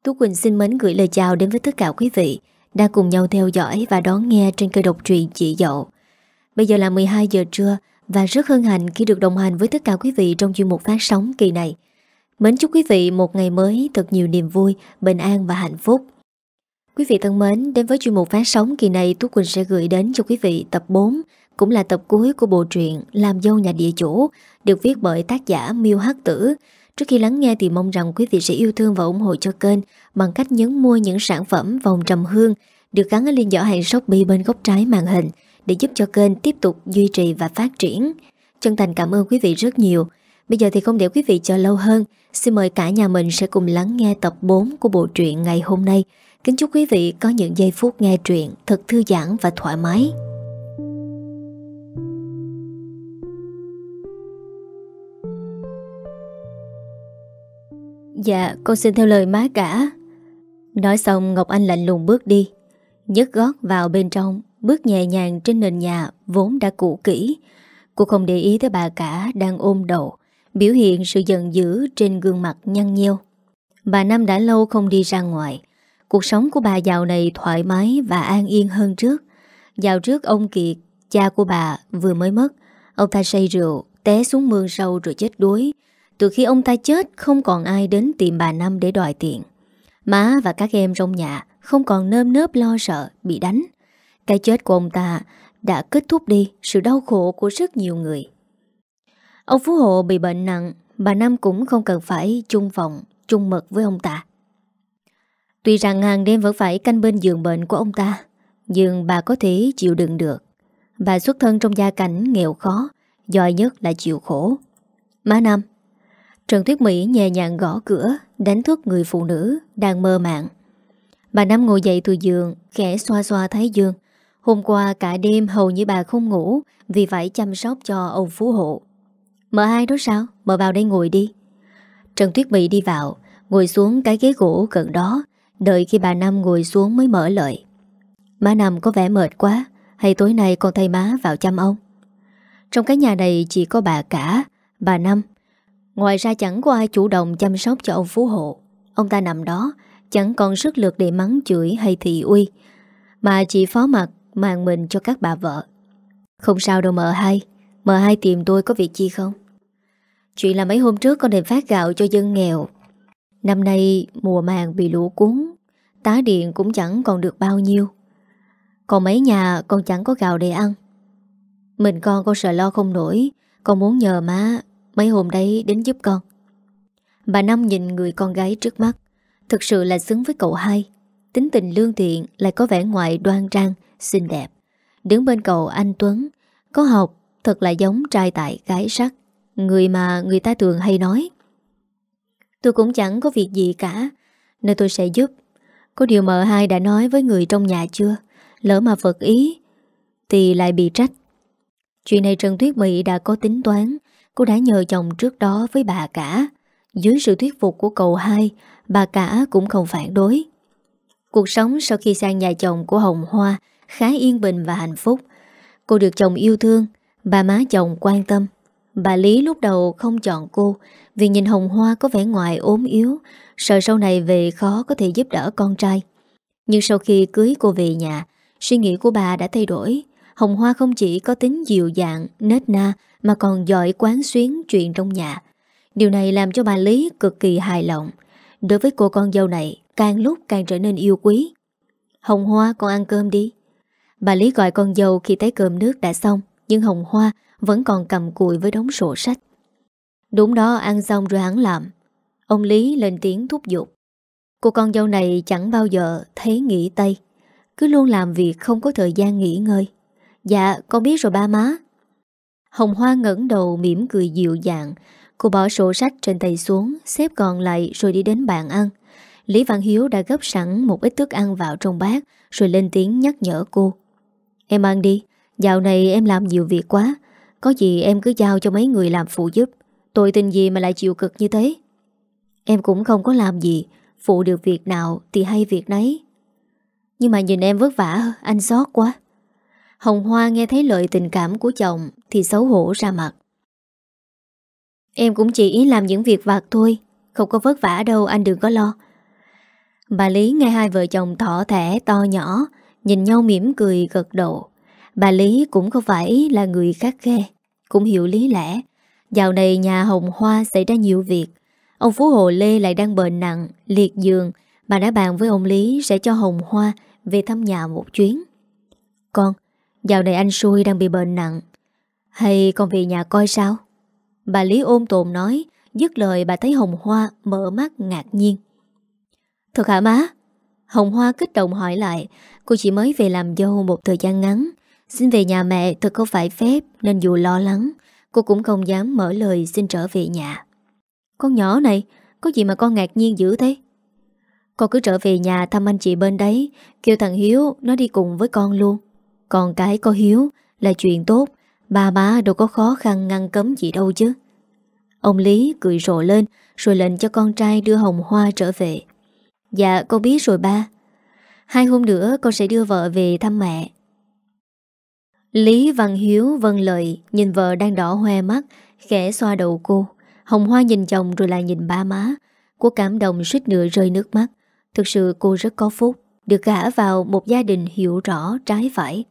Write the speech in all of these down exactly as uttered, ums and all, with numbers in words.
Tú Quỳnh xin mến gửi lời chào đến với tất cả quý vị đang cùng nhau theo dõi và đón nghe trên kênh độc truyện Chị Dậu. Bây giờ là mười hai giờ trưa và rất hân hạnh khi được đồng hành với tất cả quý vị trong chuyên mục phát sóng kỳ này. Mến chúc quý vị một ngày mới thật nhiều niềm vui, bình an và hạnh phúc. Quý vị thân mến, đến với chuyên mục phát sóng kỳ này, Tú Quỳnh sẽ gửi đến cho quý vị tập bốn, cũng là tập cuối của bộ truyện Làm Dâu Nhà Địa Chủ, được viết bởi tác giả Miêu Hắc Tử. Trước khi lắng nghe thì mong rằng quý vị sẽ yêu thương và ủng hộ cho kênh bằng cách nhấn mua những sản phẩm vòng trầm hương được gắn ở link giỏ hàng Shopee bên góc trái màn hình để giúp cho kênh tiếp tục duy trì và phát triển. Chân thành cảm ơn quý vị rất nhiều. Bây giờ thì không để quý vị chờ lâu hơn, xin mời cả nhà mình sẽ cùng lắng nghe tập bốn của bộ truyện ngày hôm nay. Kính chúc quý vị có những giây phút nghe truyện thật thư giãn và thoải mái. Dạ, con xin theo lời má cả. Nói xong Ngọc Anh lạnh lùng bước đi, nhấc gót vào bên trong, bước nhẹ nhàng trên nền nhà vốn đã cũ kỹ. Cô không để ý tới bà cả đang ôm đầu, biểu hiện sự giận dữ trên gương mặt nhăn nheo. Bà Năm đã lâu không đi ra ngoài. Cuộc sống của bà dạo này thoải mái và an yên hơn trước. Dạo trước ông Kiệt, cha của bà, vừa mới mất. Ông ta say rượu, té xuống mương sâu rồi chết đuối. Từ khi ông ta chết, không còn ai đến tìm bà Năm để đòi tiền. Má và các em trong nhà không còn nơm nớp lo sợ bị đánh. Cái chết của ông ta đã kết thúc đi sự đau khổ của rất nhiều người. Ông Phú Hộ bị bệnh nặng, bà Năm cũng không cần phải chung phòng, chung mật với ông ta. Tuy rằng hàng đêm vẫn phải canh bên giường bệnh của ông ta, nhưng bà có thể chịu đựng được. Bà xuất thân trong gia cảnh nghèo khó, giỏi nhất là chịu khổ. Má Năm. Trần Tuyết Mỹ nhẹ nhàng gõ cửa, đánh thức người phụ nữ đang mơ màng. Bà Năm ngồi dậy từ giường, khẽ xoa xoa thái dương. Hôm qua cả đêm hầu như bà không ngủ vì phải chăm sóc cho ông Phú Hộ. Mợ hai đó sao? Mợ vào đây ngồi đi. Trần Tuyết Mỹ đi vào, ngồi xuống cái ghế gỗ gần đó, đợi khi bà Năm ngồi xuống mới mở lời. Má Năm có vẻ mệt quá, hay tối nay con thay má vào chăm ông? Trong cái nhà này chỉ có bà cả, bà Năm. Ngoài ra chẳng có ai chủ động chăm sóc cho ông Phú Hộ. Ông ta nằm đó, chẳng còn sức lực để mắng chửi hay thị uy, mà chỉ phó mặc màn mình cho các bà vợ. Không sao đâu mợ hai. Mợ hai tìm tôi có việc chi không? Chuyện là mấy hôm trước con định phát gạo cho dân nghèo. Năm nay mùa màng bị lũ cuốn, tá điện cũng chẳng còn được bao nhiêu. Còn mấy nhà con chẳng có gạo để ăn. Mình con con sợ lo không nổi. Con muốn nhờ má mấy hôm đấy đến giúp con. Bà Năm nhìn người con gái trước mắt, thực sự là xứng với cậu hai. Tính tình lương thiện, lại có vẻ ngoài đoan trang, xinh đẹp. Đứng bên cậu anh Tuấn, có học, thật là giống trai tài gái sắc, người mà người ta thường hay nói. Tôi cũng chẳng có việc gì cả, nên tôi sẽ giúp. Có điều mợ hai đã nói với người trong nhà chưa? Lỡ mà vật ý thì lại bị trách. Chuyện này Trần Tuyết Mỹ đã có tính toán. Cô đã nhờ chồng trước đó với bà cả. Dưới sự thuyết phục của cậu hai, bà cả cũng không phản đối. Cuộc sống sau khi sang nhà chồng của Hồng Hoa khá yên bình và hạnh phúc. Cô được chồng yêu thương, bà má chồng quan tâm. Bà Lý lúc đầu không chọn cô vì nhìn Hồng Hoa có vẻ ngoài ốm yếu, sợ sau này về khó có thể giúp đỡ con trai. Nhưng sau khi cưới cô về nhà, suy nghĩ của bà đã thay đổi. Hồng Hoa không chỉ có tính dịu dàng, nết na mà còn giỏi quán xuyến chuyện trong nhà. Điều này làm cho bà Lý cực kỳ hài lòng. Đối với cô con dâu này, càng lúc càng trở nên yêu quý. Hồng Hoa, con ăn cơm đi. Bà Lý gọi con dâu khi thấy cơm nước đã xong, nhưng Hồng Hoa vẫn còn cầm cùi với đống sổ sách. Đúng đó, ăn xong rồi hắn làm. Ông Lý lên tiếng thúc giục. Cô con dâu này chẳng bao giờ thấy nghỉ tay, cứ luôn làm việc không có thời gian nghỉ ngơi. Dạ, con biết rồi ba má. Hồng Hoa ngẩng đầu mỉm cười dịu dàng. Cô bỏ sổ sách trên tay xuống, xếp còn lại rồi đi đến bàn ăn. Lý Văn Hiếu đã gấp sẵn một ít thức ăn vào trong bát, rồi lên tiếng nhắc nhở cô. Em ăn đi, dạo này em làm nhiều việc quá. Có gì em cứ giao cho mấy người làm phụ giúp. Tội tình gì mà lại chịu cực như thế? Em cũng không có làm gì, phụ được việc nào thì hay việc nấy. Nhưng mà nhìn em vất vả, anh xót quá. Hồng Hoa nghe thấy lời tình cảm của chồng thì xấu hổ ra mặt. Em cũng chỉ làm những việc vặt thôi, không có vất vả đâu, anh đừng có lo. Bà Lý nghe hai vợ chồng thỏ thẻ to nhỏ, nhìn nhau mỉm cười gật đầu. Bà Lý cũng không phải là người khắt khe, cũng hiểu lý lẽ. Dạo này nhà Hồng Hoa xảy ra nhiều việc. Ông Phú Hộ Lê lại đang bệnh nặng, liệt giường. Bà đã bàn với ông Lý sẽ cho Hồng Hoa về thăm nhà một chuyến. Con, dạo này anh Xui đang bị bệnh nặng, hay con về nhà coi sao? Bà Lý ôm tồn nói. Dứt lời bà thấy Hồng Hoa mở mắt ngạc nhiên. Thật hả má? Hồng Hoa kích động hỏi lại. Cô chỉ mới về làm dâu một thời gian ngắn, xin về nhà mẹ thật không phải phép, nên dù lo lắng cô cũng không dám mở lời xin trở về nhà. Con nhỏ này, có gì mà con ngạc nhiên dữ thế? Con cứ trở về nhà thăm anh chị bên đấy, kêu thằng Hiếu nó đi cùng với con luôn. Còn cái có Hiếu là chuyện tốt, ba má đâu có khó khăn ngăn cấm gì đâu chứ. Ông Lý cười rộ lên rồi lệnh cho con trai đưa Hồng Hoa trở về. Dạ con biết rồi ba. Hai hôm nữa con sẽ đưa vợ về thăm mẹ. Lý Văn Hiếu vâng lời, nhìn vợ đang đỏ hoe mắt, khẽ xoa đầu cô. Hồng Hoa nhìn chồng rồi lại nhìn ba má. Cô cảm động suýt nữa rơi nước mắt. Thực sự cô rất có phúc, được gả vào một gia đình hiểu rõ trái phải.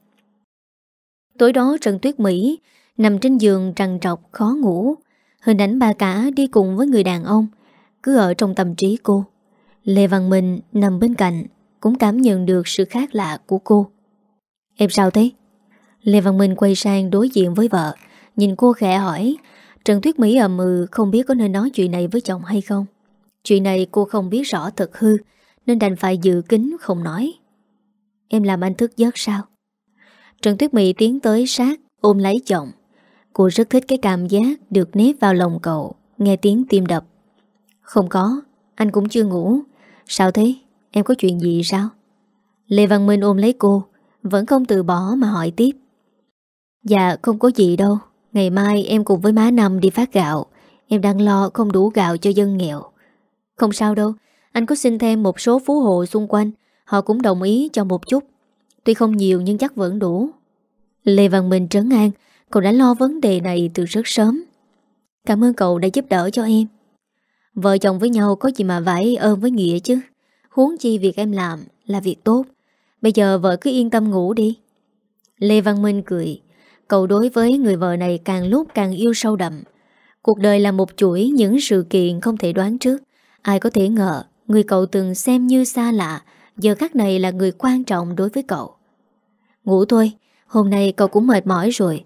Tối đó Trần Tuyết Mỹ nằm trên giường trằn trọc khó ngủ. Hình ảnh bà cả đi cùng với người đàn ông cứ ở trong tâm trí cô. Lê Văn Minh nằm bên cạnh cũng cảm nhận được sự khác lạ của cô. Em sao thế? Lê Văn Minh quay sang đối diện với vợ, nhìn cô khẽ hỏi. Trần Tuyết Mỹ ậm ừ, không biết có nên nói chuyện này với chồng hay không. Chuyện này cô không biết rõ thật hư, nên đành phải giữ kín không nói. Em làm anh thức giấc sao? Trần Tuyết Mỹ tiến tới sát ôm lấy chồng. Cô rất thích cái cảm giác được nép vào lòng cậu, nghe tiếng tim đập. Không có, anh cũng chưa ngủ. Sao thế? Em có chuyện gì sao? Lê Văn Minh ôm lấy cô, vẫn không từ bỏ mà hỏi tiếp. Dạ không có gì đâu. Ngày mai em cùng với má Năm đi phát gạo. Em đang lo không đủ gạo cho dân nghèo. Không sao đâu, anh có xin thêm một số phú hộ xung quanh, họ cũng đồng ý cho một chút. Tuy không nhiều nhưng chắc vẫn đủ. Lê Văn Minh trấn an. Cậu đã lo vấn đề này từ rất sớm. Cảm ơn cậu đã giúp đỡ cho em. Vợ chồng với nhau có gì mà phải ơn với nghĩa chứ. Huống chi việc em làm là việc tốt. Bây giờ vợ cứ yên tâm ngủ đi. Lê Văn Minh cười. Cậu đối với người vợ này càng lúc càng yêu sâu đậm. Cuộc đời là một chuỗi những sự kiện không thể đoán trước. Ai có thể ngờ người cậu từng xem như xa lạ giờ khắc này là người quan trọng đối với cậu. Ngủ thôi, hôm nay cậu cũng mệt mỏi rồi.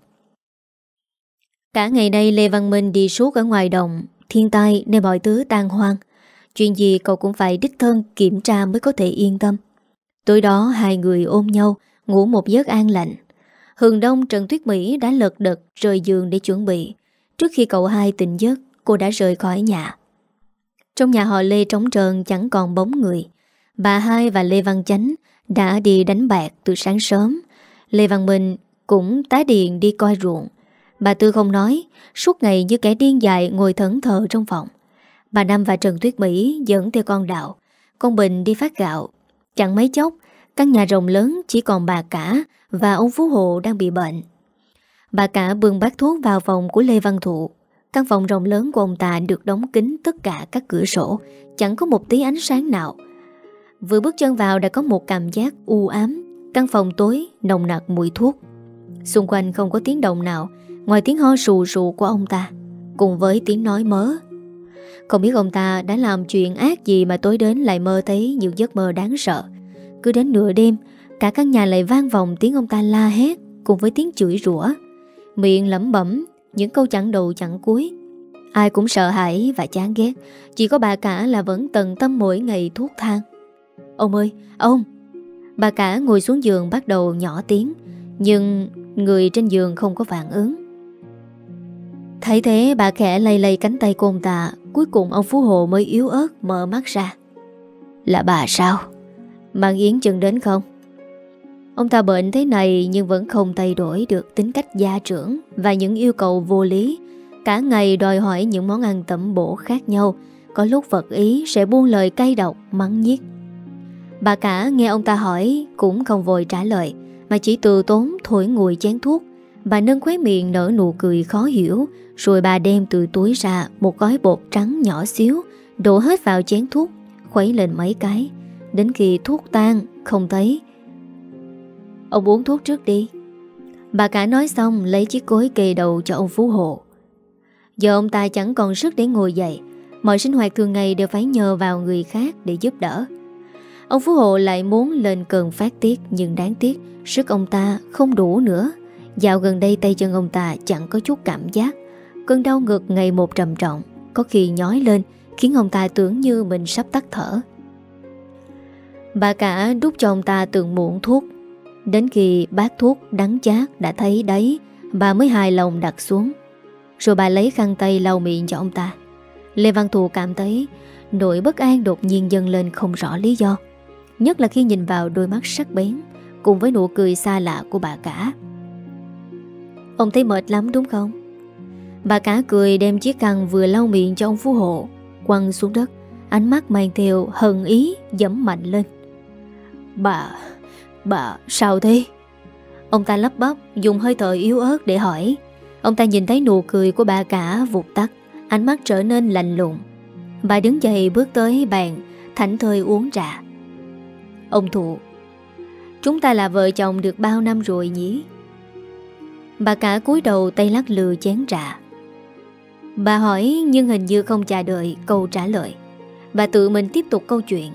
Cả ngày nay Lê Văn Minh đi suốt ở ngoài đồng, thiên tai nên mọi thứ tan hoang. Chuyện gì cậu cũng phải đích thân kiểm tra mới có thể yên tâm. Tối đó hai người ôm nhau, ngủ một giấc an lành. Hừng đông Trần Tuyết Mỹ đã lật đật rời giường để chuẩn bị. Trước khi cậu hai tỉnh giấc, cô đã rời khỏi nhà. Trong nhà họ Lê trống trơn chẳng còn bóng người. Bà Hai và Lê Văn Chánh đã đi đánh bạc từ sáng sớm. Lê Văn Minh cũng tái điện đi coi ruộng. Bà Tư không nói, suốt ngày như kẻ điên dại ngồi thẫn thờ trong phòng. Bà Năm và Trần Tuyết Mỹ dẫn theo con Đạo, con Bình đi phát gạo. Chẳng mấy chốc, căn nhà rộng lớn chỉ còn bà cả và ông Phú Hộ đang bị bệnh. Bà cả bưng bát thuốc vào phòng của Lê Văn Thụ. Căn phòng rộng lớn của ông ta được đóng kín tất cả các cửa sổ, chẳng có một tí ánh sáng nào. Vừa bước chân vào đã có một cảm giác u ám. Căn phòng tối nồng nặc mùi thuốc. Xung quanh không có tiếng động nào ngoài tiếng ho sù sù của ông ta, cùng với tiếng nói mớ. Không biết ông ta đã làm chuyện ác gì mà tối đến lại mơ thấy những giấc mơ đáng sợ. Cứ đến nửa đêm, cả căn nhà lại vang vọng tiếng ông ta la hét cùng với tiếng chửi rủa, miệng lẩm bẩm những câu chẳng đầu chẳng cuối. Ai cũng sợ hãi và chán ghét, chỉ có bà cả là vẫn tận tâm mỗi ngày thuốc thang. Ông ơi, ông! Bà cả ngồi xuống giường bắt đầu nhỏ tiếng, nhưng người trên giường không có phản ứng. Thấy thế bà khẽ lay lay cánh tay của ông ta. Cuối cùng ông Phú Hộ mới yếu ớt mở mắt ra. Là bà sao? Mang Yến Chân đến không? Ông ta bệnh thế này nhưng vẫn không thay đổi được tính cách gia trưởng và những yêu cầu vô lý. Cả ngày đòi hỏi những món ăn tẩm bổ khác nhau, có lúc vật ý sẽ buông lời cay độc mắng nhiếc. Bà cả nghe ông ta hỏi cũng không vội trả lời, mà chỉ từ tốn thổi nguội chén thuốc. Bà nâng khóe miệng nở nụ cười khó hiểu, rồi bà đem từ túi ra một gói bột trắng nhỏ xíu, đổ hết vào chén thuốc, khuấy lên mấy cái. đến khi thuốc tan không thấy. Ông uống thuốc trước đi. Bà cả nói xong lấy chiếc cối kề đầu cho ông Phú Hộ. Giờ ông ta chẳng còn sức để ngồi dậy, mọi sinh hoạt thường ngày đều phải nhờ vào người khác để giúp đỡ. Ông Phú Hộ lại muốn lên cơn phát tiết, nhưng đáng tiếc sức ông ta không đủ nữa. Dạo gần đây tay chân ông ta chẳng có chút cảm giác. Cơn đau ngực ngày một trầm trọng, có khi nhói lên khiến ông ta tưởng như mình sắp tắt thở. Bà cả đút cho ông ta từng muỗng thuốc. Đến khi bát thuốc đắng chát đã thấy đấy, bà mới hài lòng đặt xuống. Rồi bà lấy khăn tay lau miệng cho ông ta. Lê Văn Thụ cảm thấy nỗi bất an đột nhiên dâng lên không rõ lý do, nhất là khi nhìn vào đôi mắt sắc bén cùng với nụ cười xa lạ của bà cả. Ông thấy mệt lắm đúng không? Bà cả cười đem chiếc khăn vừa lau miệng cho ông Phú Hộ quăng xuống đất, ánh mắt mang theo hận ý giẫm mạnh lên. Bà... bà sao thế? Ông ta lắp bắp dùng hơi thở yếu ớt để hỏi. Ông ta nhìn thấy nụ cười của bà cả vụt tắt, ánh mắt trở nên lạnh lùng. Bà đứng dậy bước tới bàn, thảnh thơi uống trà. Ông Thụ, chúng ta là vợ chồng được bao năm rồi nhỉ? Bà cả cúi đầu tay lắc lư chén trà. Bà hỏi nhưng hình như không chờ đợi câu trả lời. Bà tự mình tiếp tục câu chuyện.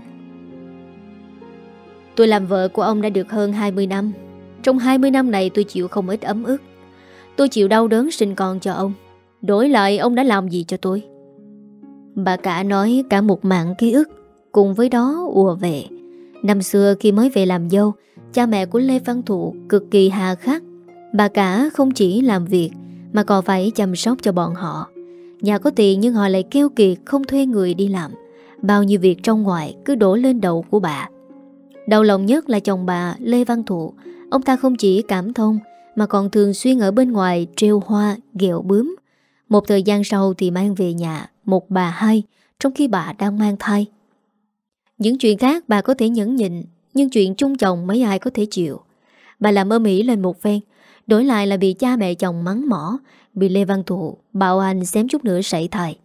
Tôi làm vợ của ông đã được hơn hai mươi năm. Trong hai mươi năm này tôi chịu không ít ấm ức. Tôi chịu đau đớn sinh con cho ông. Đổi lại ông đã làm gì cho tôi? Bà cả nói cả một mảng ký ức cùng với đó ùa về. Năm xưa khi mới về làm dâu, cha mẹ của Lê Văn Thụ cực kỳ hà khắc. Bà cả không chỉ làm việc mà còn phải chăm sóc cho bọn họ. Nhà có tiền nhưng họ lại keo kiệt không thuê người đi làm. Bao nhiêu việc trong ngoài cứ đổ lên đầu của bà. Đau lòng nhất là chồng bà Lê Văn Thụ. Ông ta không chỉ cảm thông mà còn thường xuyên ở bên ngoài trêu hoa, ghẹo bướm. Một thời gian sau thì mang về nhà một bà hai, trong khi bà đang mang thai. Những chuyện khác bà có thể nhẫn nhịn, nhưng chuyện chung chồng mấy ai có thể chịu. Bà làm ầm ĩ lên một phen, đổi lại là bị cha mẹ chồng mắng mỏ, bị Lê Văn Thụ bạo hành xém chút nữa sảy thai.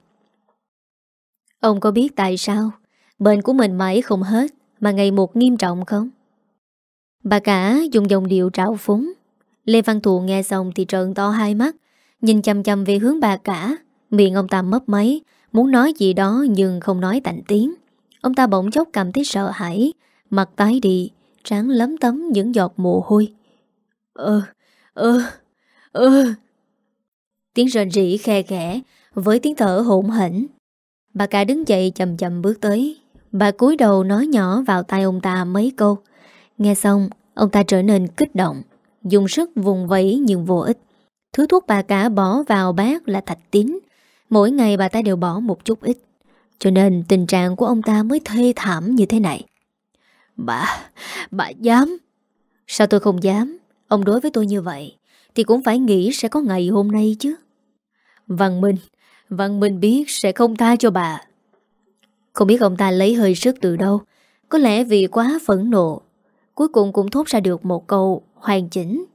Ông có biết tại sao bệnh của mình mãi không hết mà ngày một nghiêm trọng không? Bà cả dùng dòng điệu trào phúng. Lê Văn Thụ nghe xong thì trợn to hai mắt, nhìn chăm chăm về hướng bà cả. Miệng ông ta mấp máy, muốn nói gì đó nhưng không nói thành tiếng. Ông ta bỗng chốc cảm thấy sợ hãi, mặt tái đi, trán lấm tấm những giọt mồ hôi. Ơ, ơ, ơ. Tiếng rền rỉ khe khẽ với tiếng thở hổn hển. Bà cả đứng dậy chậm chậm bước tới. Bà cúi đầu nói nhỏ vào tai ông ta mấy câu. Nghe xong, ông ta trở nên kích động, dùng sức vùng vẫy nhưng vô ích. Thứ thuốc bà cả bỏ vào bát là thạch tín. Mỗi ngày bà ta đều bỏ một chút ít, cho nên tình trạng của ông ta mới thê thảm như thế này. Bà, bà dám? Sao tôi không dám? Ông đối với tôi như vậy thì cũng phải nghĩ sẽ có ngày hôm nay chứ. Văn Minh, Văn Minh biết sẽ không tha cho bà. Không biết ông ta lấy hơi sức từ đâu. Có lẽ vì quá phẫn nộ, cuối cùng cũng thốt ra được một câu hoàn chỉnh.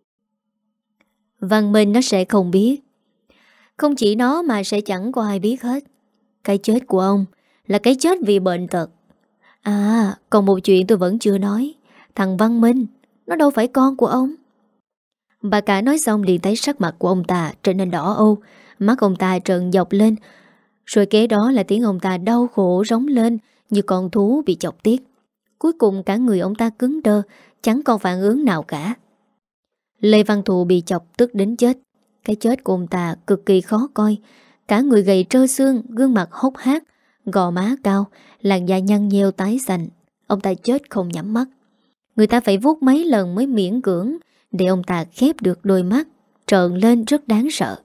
Văn Minh nó sẽ không biết. Không chỉ nó mà sẽ chẳng có ai biết hết. Cái chết của ông là cái chết vì bệnh tật. À, còn một chuyện tôi vẫn chưa nói. Thằng Văn Minh, nó đâu phải con của ông. Bà cả nói xong liền thấy sắc mặt của ông ta trở nên đỏ âu, mắt ông ta trợn dọc lên. Rồi kế đó là tiếng ông ta đau khổ rống lên như con thú bị chọc tiết. Cuối cùng cả người ông ta cứng đơ, chẳng còn phản ứng nào cả. Lê Văn Thụ bị chọc tức đến chết. Cái chết của ông ta cực kỳ khó coi. Cả người gầy trơ xương, gương mặt hốc hác, gò má cao, làn da nhăn nheo tái xanh. Ông ta chết không nhắm mắt. Người ta phải vuốt mấy lần mới miễn cưỡng để ông ta khép được đôi mắt, trợn lên rất đáng sợ.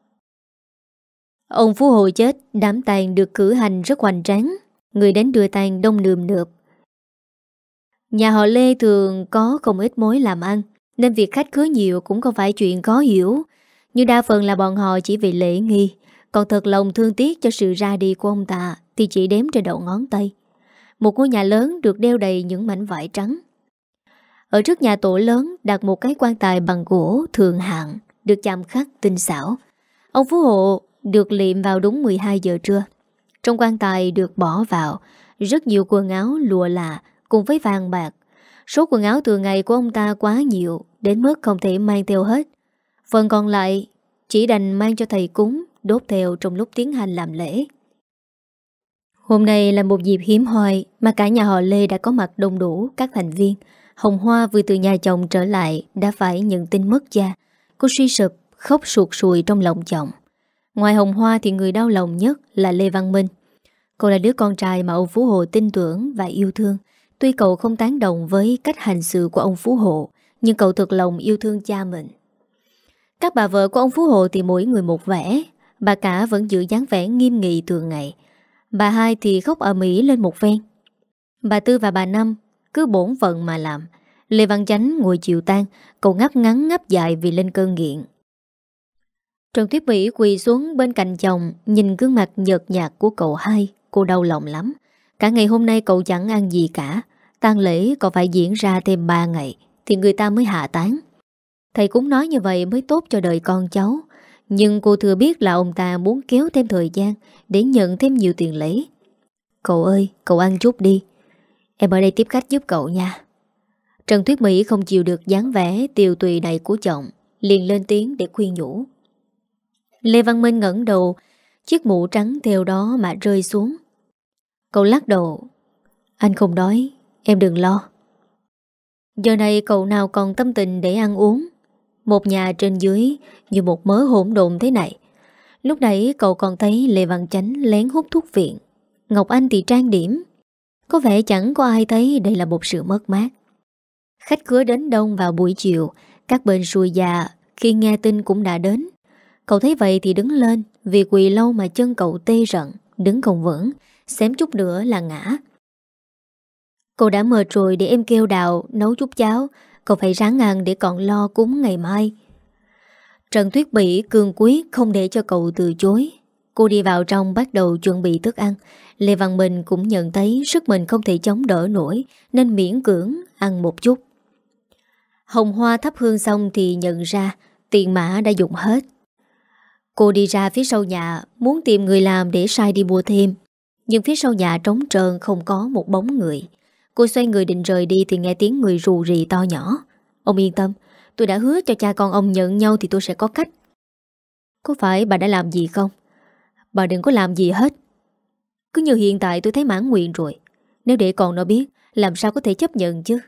Ông Phú Hộ chết, đám tang được cử hành rất hoành tráng. Người đến đưa tang đông nườm nượp. Nhà họ Lê thường có không ít mối làm ăn, nên việc khách khứa nhiều cũng không phải chuyện khó hiểu. Nhưng đa phần là bọn họ chỉ vì lễ nghi. Còn thật lòng thương tiếc cho sự ra đi của ông ta thì chỉ đếm trên đầu ngón tay. Một ngôi nhà lớn được đeo đầy những mảnh vải trắng. Ở trước nhà tổ lớn đặt một cái quan tài bằng gỗ thượng hạng, được chạm khắc tinh xảo. Ông Phú Hộ được liệm vào đúng mười hai giờ trưa. Trong quan tài được bỏ vào rất nhiều quần áo lụa là cùng với vàng bạc. Số quần áo thường ngày của ông ta quá nhiều, đến mức không thể mang theo hết. Phần còn lại chỉ đành mang cho thầy cúng, đốt theo trong lúc tiến hành làm lễ. Hôm nay là một dịp hiếm hoi mà cả nhà họ Lê đã có mặt đông đủ các thành viên. Hồng Hoa vừa từ nhà chồng trở lại đã phải nhận tin mất cha. Cô suy sụp, khóc sụt sùi trong lòng chồng. Ngoài Hồng Hoa thì người đau lòng nhất là Lê Văn Minh. Cậu là đứa con trai mà ông Phú Hộ tin tưởng và yêu thương. Tuy cậu không tán đồng với cách hành xử của ông Phú Hộ, nhưng cậu thực lòng yêu thương cha mình. Các bà vợ của ông Phú Hộ thì mỗi người một vẻ. Bà cả vẫn giữ dáng vẻ nghiêm nghị thường ngày. Bà hai thì khóc ầm ĩ lên một phen. Bà Tư và bà Năm cứ bổn phận mà làm. Lê Văn Chánh ngồi chịu tang, cậu ngáp ngắn ngáp dài vì lên cơn nghiện. Trần Tuyết Mỹ quỳ xuống bên cạnh chồng, nhìn gương mặt nhợt nhạt của cậu hai, cô đau lòng lắm. Cả ngày hôm nay cậu chẳng ăn gì cả. Tang lễ còn phải diễn ra thêm ba ngày thì người ta mới hạ táng. Thầy cũng nói như vậy mới tốt cho đời con cháu. Nhưng cô thừa biết là ông ta muốn kéo thêm thời gian để nhận thêm nhiều tiền lễ. Cậu ơi, cậu ăn chút đi. Em ở đây tiếp khách giúp cậu nha. Trần Tuyết Mỹ không chịu được dáng vẻ tiều tụy này của chồng, liền lên tiếng để khuyên nhủ. Lê Văn Minh ngẩng đầu, chiếc mũ trắng theo đó mà rơi xuống. Cậu lắc đầu. Anh không đói, em đừng lo. Giờ này cậu nào còn tâm tình để ăn uống. Một nhà trên dưới như một mớ hỗn độn thế này. Lúc nãy cậu còn thấy Lê Văn Chánh lén hút thuốc viện, Ngọc Anh thì trang điểm. Có vẻ chẳng có ai thấy đây là một sự mất mát. Khách khứa đến đông vào buổi chiều. Các bên xuôi già khi nghe tin cũng đã đến. Cậu thấy vậy thì đứng lên, vì quỳ lâu mà chân cậu tê rận, đứng không vững, xém chút nữa là ngã. Cậu đã mệt rồi, để em kêu Đào nấu chút cháo. Cậu phải ráng ăn để còn lo cúng ngày mai. Trần Tuyết Mỹ cương quyết không để cho cậu từ chối. Cô đi vào trong bắt đầu chuẩn bị thức ăn. Lê Văn Minh cũng nhận thấy sức mình không thể chống đỡ nổi, nên miễn cưỡng ăn một chút. Hồng Hoa thắp hương xong thì nhận ra tiền mã đã dùng hết. Cô đi ra phía sau nhà, muốn tìm người làm để sai đi mua thêm. Nhưng phía sau nhà trống trơn, không có một bóng người. Cô xoay người định rời đi thì nghe tiếng người rù rì to nhỏ. Ông yên tâm, tôi đã hứa cho cha con ông nhận nhau thì tôi sẽ có cách. Có phải bà đã làm gì không? Bà đừng có làm gì hết. Cứ như hiện tại tôi thấy mãn nguyện rồi. Nếu để con nó biết, làm sao có thể chấp nhận chứ?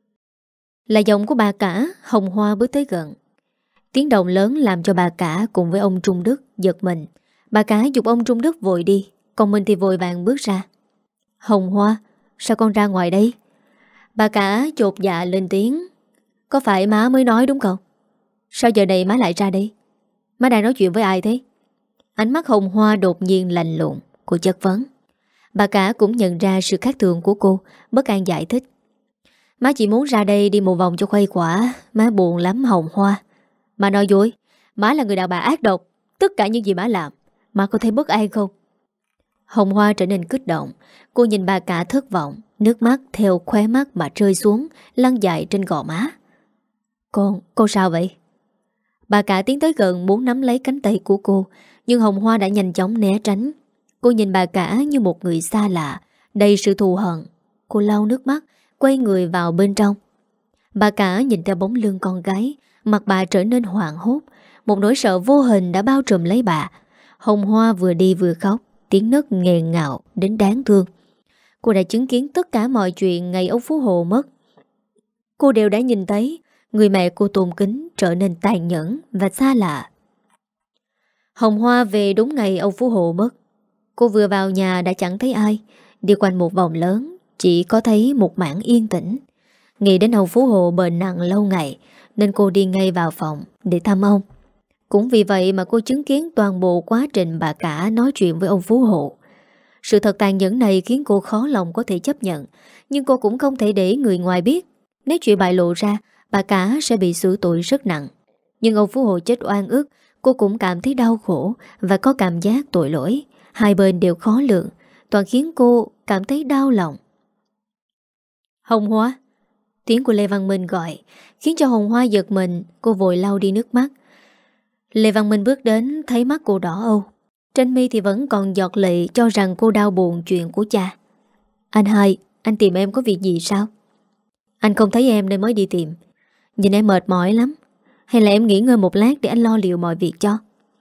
Là giọng của bà cả. Hồng Hoa bước tới gần. Tiếng động lớn làm cho bà cả cùng với ông Trung Đức giật mình. Bà cả giục ông Trung Đức vội đi, còn mình thì vội vàng bước ra. Hồng Hoa, sao con ra ngoài đây? Bà cả chột dạ lên tiếng. Có phải má mới nói đúng không? Sao giờ này má lại ra đây? Má đang nói chuyện với ai thế? Ánh mắt Hồng Hoa đột nhiên lạnh lùng. Cô chất vấn. Bà cả cũng nhận ra sự khác thường của cô, bất an giải thích. Má chỉ muốn ra đây đi một vòng cho khuây khỏa. Má buồn lắm Hồng Hoa. Má nói dối. Má là người đàn bà ác độc. Tất cả những gì má làm, má có thấy bất an không? Hồng Hoa trở nên kích động. Cô nhìn bà cả thất vọng. Nước mắt theo khóe mắt mà rơi xuống, lăn dài trên gò má. Con, con sao vậy? Bà cả tiến tới gần muốn nắm lấy cánh tay của cô, nhưng Hồng Hoa đã nhanh chóng né tránh. Cô nhìn bà cả như một người xa lạ, đầy sự thù hận. Cô lau nước mắt, quay người vào bên trong. Bà cả nhìn theo bóng lưng con gái, mặt bà trở nên hoảng hốt. Một nỗi sợ vô hình đã bao trùm lấy bà. Hồng Hoa vừa đi vừa khóc, tiếng nấc nghẹn ngào đến đáng thương. Cô đã chứng kiến tất cả mọi chuyện ngày ông Phú Hộ mất. Cô đều đã nhìn thấy người mẹ cô tôn kính trở nên tàn nhẫn và xa lạ. Hồng Hoa về đúng ngày ông Phú Hộ mất. Cô vừa vào nhà đã chẳng thấy ai. Đi quanh một vòng lớn, chỉ có thấy một mảng yên tĩnh. Nghĩ đến ông Phú Hộ bệnh nặng lâu ngày, nên cô đi ngay vào phòng để thăm ông. Cũng vì vậy mà cô chứng kiến toàn bộ quá trình bà cả nói chuyện với ông Phú Hộ. Sự thật tàn nhẫn này khiến cô khó lòng có thể chấp nhận, nhưng cô cũng không thể để người ngoài biết. Nếu chuyện bại lộ ra, bà cả sẽ bị xử tội rất nặng. Nhưng ông Phú Hộ chết oan ức, cô cũng cảm thấy đau khổ và có cảm giác tội lỗi. Hai bên đều khó lượng, toàn khiến cô cảm thấy đau lòng. Hồng Hoa. Tiếng của Lê Văn Minh gọi khiến cho Hồng Hoa giật mình. Cô vội lau đi nước mắt. Lê Văn Minh bước đến, thấy mắt cô đỏ âu, trên mi thì vẫn còn giọt lệ, cho rằng cô đau buồn chuyện của cha. Anh hai, anh tìm em có việc gì sao? Anh không thấy em nên mới đi tìm. Nhìn em mệt mỏi lắm. Hay là em nghỉ ngơi một lát để anh lo liệu mọi việc cho?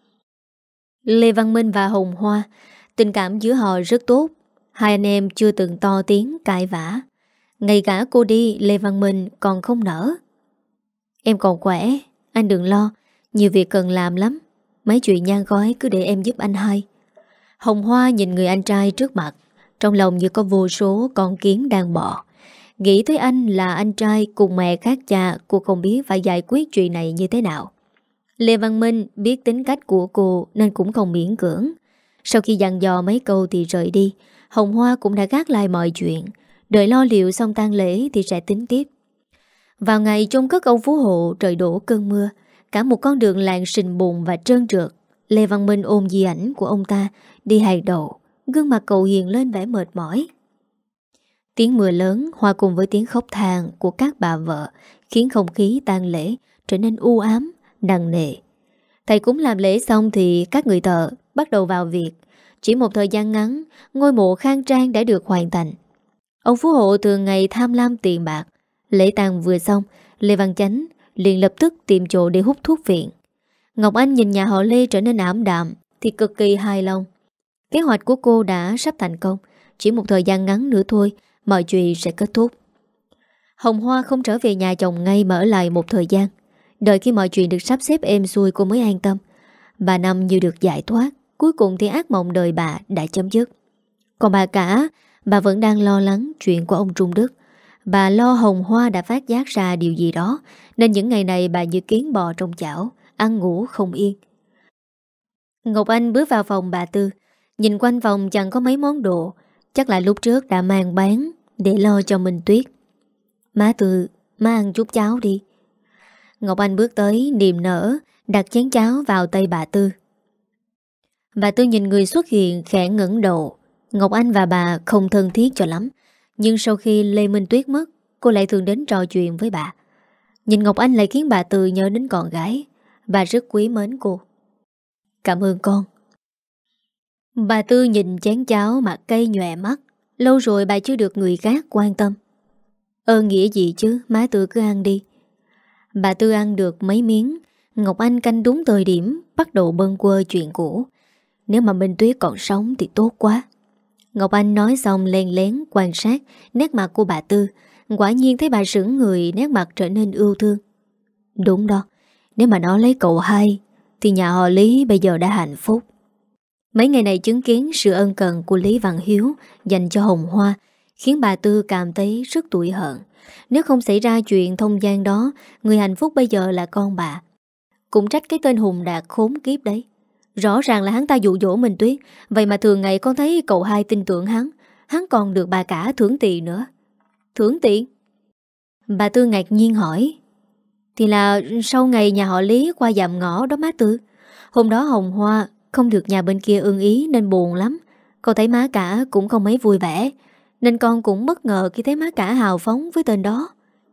Lê Văn Minh và Hồng Hoa, tình cảm giữa họ rất tốt. Hai anh em chưa từng to tiếng cãi vã. Ngay cả cô đi, Lê Văn Minh còn không nỡ. Em còn khỏe, anh đừng lo. Nhiều việc cần làm lắm. Mấy chuyện nhang gói cứ để em giúp anh hay. Hồng Hoa nhìn người anh trai trước mặt, trong lòng như có vô số con kiến đang bò. Nghĩ tới anh là anh trai cùng mẹ khác cha, cô không biết phải giải quyết chuyện này như thế nào. Lê Văn Minh biết tính cách của cô nên cũng không miễn cưỡng. Sau khi dặn dò mấy câu thì rời đi. Hồng Hoa cũng đã gác lại mọi chuyện, đợi lo liệu xong tang lễ thì sẽ tính tiếp. Vào ngày chôn cất ông Phú Hộ, trời đổ cơn mưa. Cả một con đường làng sình bùn và trơn trượt. Lê Văn Minh ôm di ảnh của ông ta đi hàng đầu. Gương mặt cậu hiền lên vẻ mệt mỏi. Tiếng mưa lớn hòa cùng với tiếng khóc than của các bà vợ khiến không khí tang lễ trở nên u ám, nặng nề. Thầy cúng làm lễ xong thì các người thợ bắt đầu vào việc. Chỉ một thời gian ngắn, ngôi mộ khang trang đã được hoàn thành. Ông Phú Hộ thường ngày tham lam tiền bạc. Lễ tang vừa xong, Lê Văn Chánh liền lập tức tìm chỗ để hút thuốc viện. Ngọc Anh nhìn nhà họ Lê trở nên ảm đạm thì cực kỳ hài lòng. Kế hoạch của cô đã sắp thành công. Chỉ một thời gian ngắn nữa thôi, mọi chuyện sẽ kết thúc. Hồng Hoa không trở về nhà chồng ngay mà ở lại một thời gian. Đợi khi mọi chuyện được sắp xếp êm xuôi cô mới an tâm. Bà Năm như được giải thoát. Cuối cùng thì ác mộng đời bà đã chấm dứt. Còn bà cả, bà vẫn đang lo lắng chuyện của ông Trung Đức. Bà lo Hồng Hoa đã phát giác ra điều gì đó, nên những ngày này bà như kiến bò trong chảo, ăn ngủ không yên. Ngọc Anh bước vào phòng bà Tư. Nhìn quanh phòng chẳng có mấy món đồ. Chắc là lúc trước đã mang bán để lo cho Minh Tuyết. Má Tư, má ăn chút cháo đi. Ngọc Anh bước tới niềm nở, đặt chén cháo vào tay bà Tư. Bà Tư nhìn người xuất hiện khẽ ngẩng đầu. Ngọc Anh và bà không thân thiết cho lắm, nhưng sau khi Lê Minh Tuyết mất, cô lại thường đến trò chuyện với bà. Nhìn Ngọc Anh lại khiến bà Tư nhớ đến con gái. Bà rất quý mến cô. Cảm ơn con. Bà Tư nhìn chén cháo mặt cay nhòe mắt. Lâu rồi bà chưa được người khác quan tâm. Ơn nghĩa gì chứ, má Tư cứ ăn đi. Bà Tư ăn được mấy miếng. Ngọc Anh canh đúng thời điểm bắt đầu bâng quơ chuyện cũ. Nếu mà Minh Tuyết còn sống thì tốt quá. Ngọc Anh nói xong len lén quan sát nét mặt của bà Tư. Quả nhiên thấy bà sững người, nét mặt trở nên ưu thương. Đúng đó, nếu mà nó lấy cậu hai thì nhà họ Lý bây giờ đã hạnh phúc. Mấy ngày này chứng kiến sự ân cần của Lý Văn Hiếu dành cho Hồng Hoa khiến bà Tư cảm thấy rất tủi hận. Nếu không xảy ra chuyện thông gian đó, người hạnh phúc bây giờ là con bà. Cũng trách cái tên Hùng Đạt khốn kiếp đấy. Rõ ràng là hắn ta dụ dỗ Minh Tuyết. Vậy mà thường ngày con thấy cậu hai tin tưởng hắn. Hắn còn được bà cả thưởng tiền nữa. Thưởng tiền? Bà Tư ngạc nhiên hỏi. Thì là sau ngày nhà họ Lý qua dạm ngõ đó má Tư. Hôm đó Hồng Hoa không được nhà bên kia ưng ý nên buồn lắm. Con thấy má cả cũng không mấy vui vẻ, nên con cũng bất ngờ khi thấy má cả hào phóng với tên đó.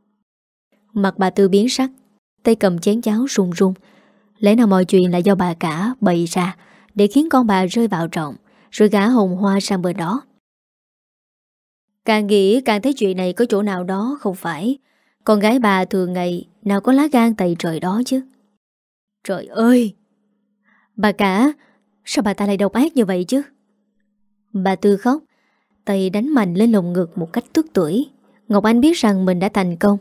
Mặt bà Tư biến sắc, tay cầm chén cháo run run. Lẽ nào mọi chuyện là do bà cả bày ra để khiến con bà rơi vào trọng, rồi gả Hồng Hoa sang bên đó. Càng nghĩ càng thấy chuyện này có chỗ nào đó không phải. Con gái bà thường ngày nào có lá gan tày trời đó chứ. Trời ơi! Bà cả, sao bà ta lại độc ác như vậy chứ? Bà Tư khóc, tay đánh mạnh lên lồng ngực một cách tức tưởi. Ngọc Anh biết rằng mình đã thành công,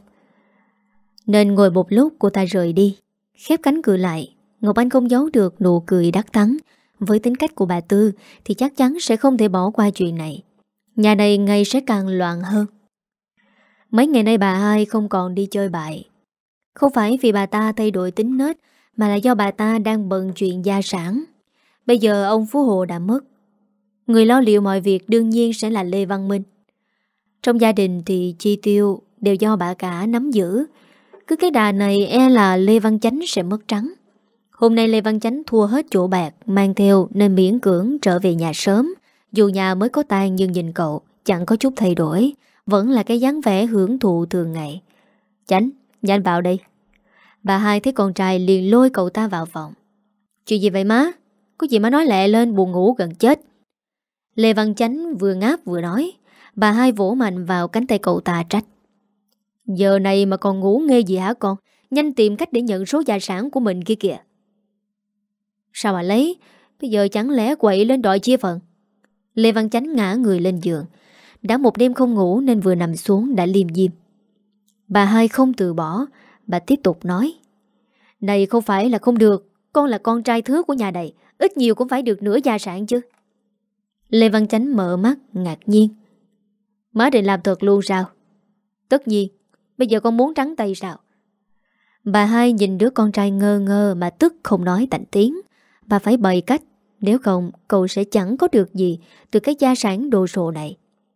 nên ngồi một lúc cô ta rời đi. Khép cánh cửa lại, Ngọc Anh không giấu được nụ cười đắc thắng. Với tính cách của bà Tư thì chắc chắn sẽ không thể bỏ qua chuyện này. Nhà này ngày sẽ càng loạn hơn. Mấy ngày nay bà hai không còn đi chơi bại. Không phải vì bà ta thay đổi tính nết, mà là do bà ta đang bận chuyện gia sản. Bây giờ ông Phú Hộ đã mất, người lo liệu mọi việc đương nhiên sẽ là Lê Văn Minh. Trong gia đình thì chi tiêu đều do bà cả nắm giữ. Cứ cái đà này e là Lê Văn Chánh sẽ mất trắng. Hôm nay Lê Văn Chánh thua hết chỗ bạc mang theo nên miễn cưỡng trở về nhà sớm. Dù nhà mới có tang nhưng nhìn cậu chẳng có chút thay đổi, vẫn là cái dáng vẻ hưởng thụ thường ngày. Chánh, nhanh vào đây. Bà hai thấy con trai liền lôi cậu ta vào phòng. Chuyện gì vậy má? Có gì má nói lẹ lên, buồn ngủ gần chết. Lê Văn Chánh vừa ngáp vừa nói. Bà hai vỗ mạnh vào cánh tay cậu ta trách: Giờ này mà còn ngủ nghe gì hả con? Nhanh tìm cách để nhận số gia sản của mình kia kìa. Sao mà lấy? Bây giờ chẳng lẽ quậy lên đòi chia phần? Lê Văn Chánh ngã người lên giường. Đã một đêm không ngủ nên vừa nằm xuống đã liêm diêm. Bà hai không từ bỏ. Bà tiếp tục nói: Này không phải là không được. Con là con trai thứ của nhà này, ít nhiều cũng phải được nửa gia sản chứ. Lê Văn Chánh mở mắt ngạc nhiên: Má định làm thật luôn sao? Tất nhiên. Bây giờ con muốn trắng tay sao? Bà hai nhìn đứa con trai ngơ ngơ mà tức không nói thành tiếng. Bà phải bày cách, nếu không cậu sẽ chẳng có được gì từ cái gia sản đồ sộ này.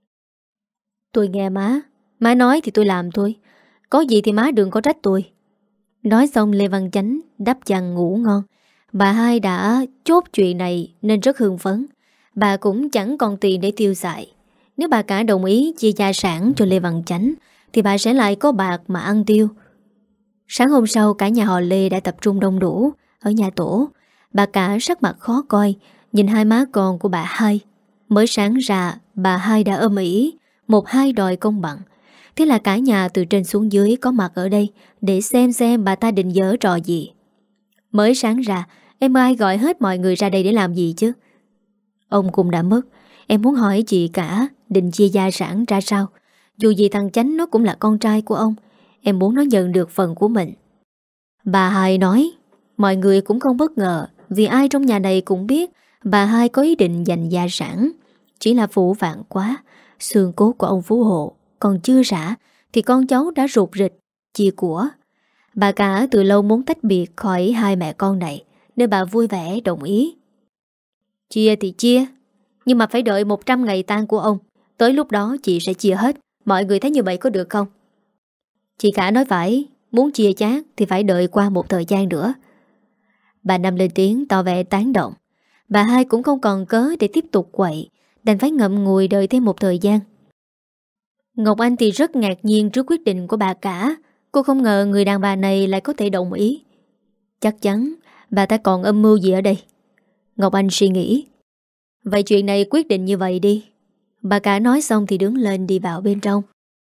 Tôi nghe má. Má nói thì tôi làm thôi. Có gì thì má đừng có trách tôi. Nói xong Lê Văn Chánh đắp chăn ngủ ngon. Bà hai đã chốt chuyện này nên rất hưng phấn. Bà cũng chẳng còn tiền để tiêu xài. Nếu bà cả đồng ý chia gia sản cho Lê Văn Chánh thì bà sẽ lại có bạc mà ăn tiêu. Sáng hôm sau cả nhà họ Lê đã tập trung đông đủ ở nhà tổ. Bà cả sắc mặt khó coi nhìn hai má con của bà hai. Mới sáng ra bà hai đã âm ỉ một hai đòi công bằng. Thế là cả nhà từ trên xuống dưới có mặt ở đây để xem xem bà ta định giở trò gì. Mới sáng ra em ai gọi hết mọi người ra đây để làm gì chứ? Ông cũng đã mất. Em muốn hỏi chị cả định chia gia sản ra sao? Dù gì thằng Chánh nó cũng là con trai của ông. Em muốn nó nhận được phần của mình. Bà hai nói. Mọi người cũng không bất ngờ, vì ai trong nhà này cũng biết bà hai có ý định dành gia sản. Chỉ là phủ vạn quá. Xương cốt của ông Phú Hộ còn chưa rã thì con cháu đã rụt rịch chia của. Bà cả từ lâu muốn tách biệt khỏi hai mẹ con này nên bà vui vẻ đồng ý. Chia thì chia, nhưng mà phải đợi một trăm ngày tang của ông. Tới lúc đó chị sẽ chia hết. Mọi người thấy như vậy có được không? Chị cả nói phải. Muốn chia chác thì phải đợi qua một thời gian nữa. Bà Năm lên tiếng tỏ vẻ tán động. Bà hai cũng không còn cớ để tiếp tục quậy, đành phải ngậm ngùi đợi thêm một thời gian. Ngọc Anh thì rất ngạc nhiên trước quyết định của bà cả. Cô không ngờ người đàn bà này lại có thể đồng ý. Chắc chắn bà ta còn âm mưu gì ở đây. Ngọc Anh suy nghĩ. Vậy chuyện này quyết định như vậy đi. Bà cả nói xong thì đứng lên đi vào bên trong.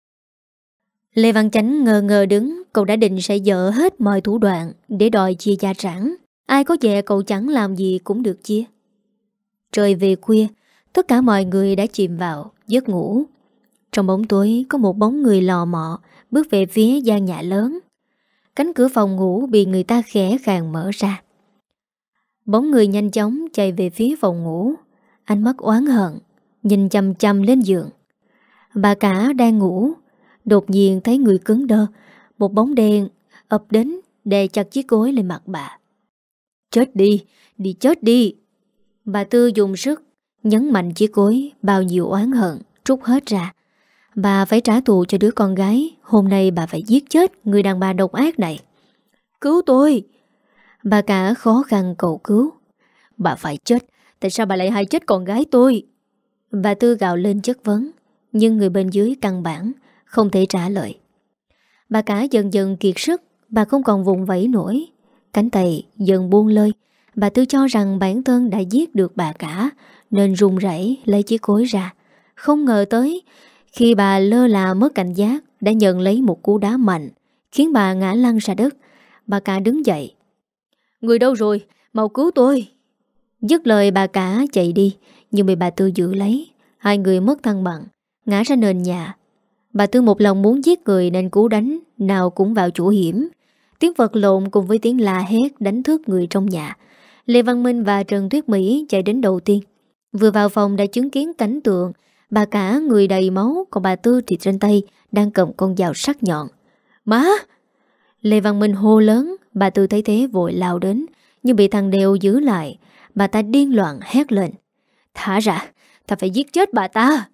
Lê Văn Chánh ngờ ngờ đứng. Cậu đã định sẽ dỡ hết mọi thủ đoạn để đòi chia gia sản. Ai có vẻ cậu chẳng làm gì cũng được chia. Trời về khuya, tất cả mọi người đã chìm vào giấc ngủ. Trong bóng tối có một bóng người lò mọ bước về phía gian nhà lớn. Cánh cửa phòng ngủ bị người ta khẽ khàng mở ra. Bóng người nhanh chóng chạy về phía phòng ngủ. Ánh mắt oán hận nhìn chằm chằm lên giường. Bà cả đang ngủ, đột nhiên thấy người cứng đơ. Một bóng đen ập đến đè chặt chiếc gối lên mặt bà. Chết đi, đi chết đi. Bà Tư dùng sức nhấn mạnh chiếc gối, bao nhiêu oán hận trút hết ra. Bà phải trả thù cho đứa con gái. Hôm nay bà phải giết chết người đàn bà độc ác này. Cứu tôi. Bà cả khó khăn cầu cứu. Bà phải chết. Tại sao bà lại hại chết con gái tôi? Bà Tư gào lên chất vấn. Nhưng người bên dưới căn bản không thể trả lời. Bà cả dần dần kiệt sức. Bà không còn vùng vẫy nổi. Cánh tay dần buông lơi. Bà Tư cho rằng bản thân đã giết được bà cả nên run rẩy lấy chiếc gối ra. Không ngờ tới khi bà lơ là mất cảnh giác đã nhận lấy một cú đá mạnh khiến bà ngã lăn ra đất. Bà cả đứng dậy. Người đâu rồi? Mau cứu tôi. Dứt lời bà cả chạy đi nhưng bị bà Tư giữ lấy. Hai người mất thăng bằng ngã ra nền nhà. Bà Tư một lòng muốn giết người nên cú đánh nào cũng vào chỗ hiểm. Tiếng vật lộn cùng với tiếng la hét đánh thức người trong nhà. Lê Văn Minh và Trần Tuyết Mỹ chạy đến đầu tiên. Vừa vào phòng đã chứng kiến cảnh tượng bà cả người đầy máu, còn bà Tư thì trên tay đang cầm con dao sắc nhọn. Má! Lê Văn Minh hô lớn. Bà Tư thấy thế vội lao đến nhưng bị thằng Đều giữ lại. Bà ta điên loạn hét lên. Thả ra! Ta phải giết chết bà ta!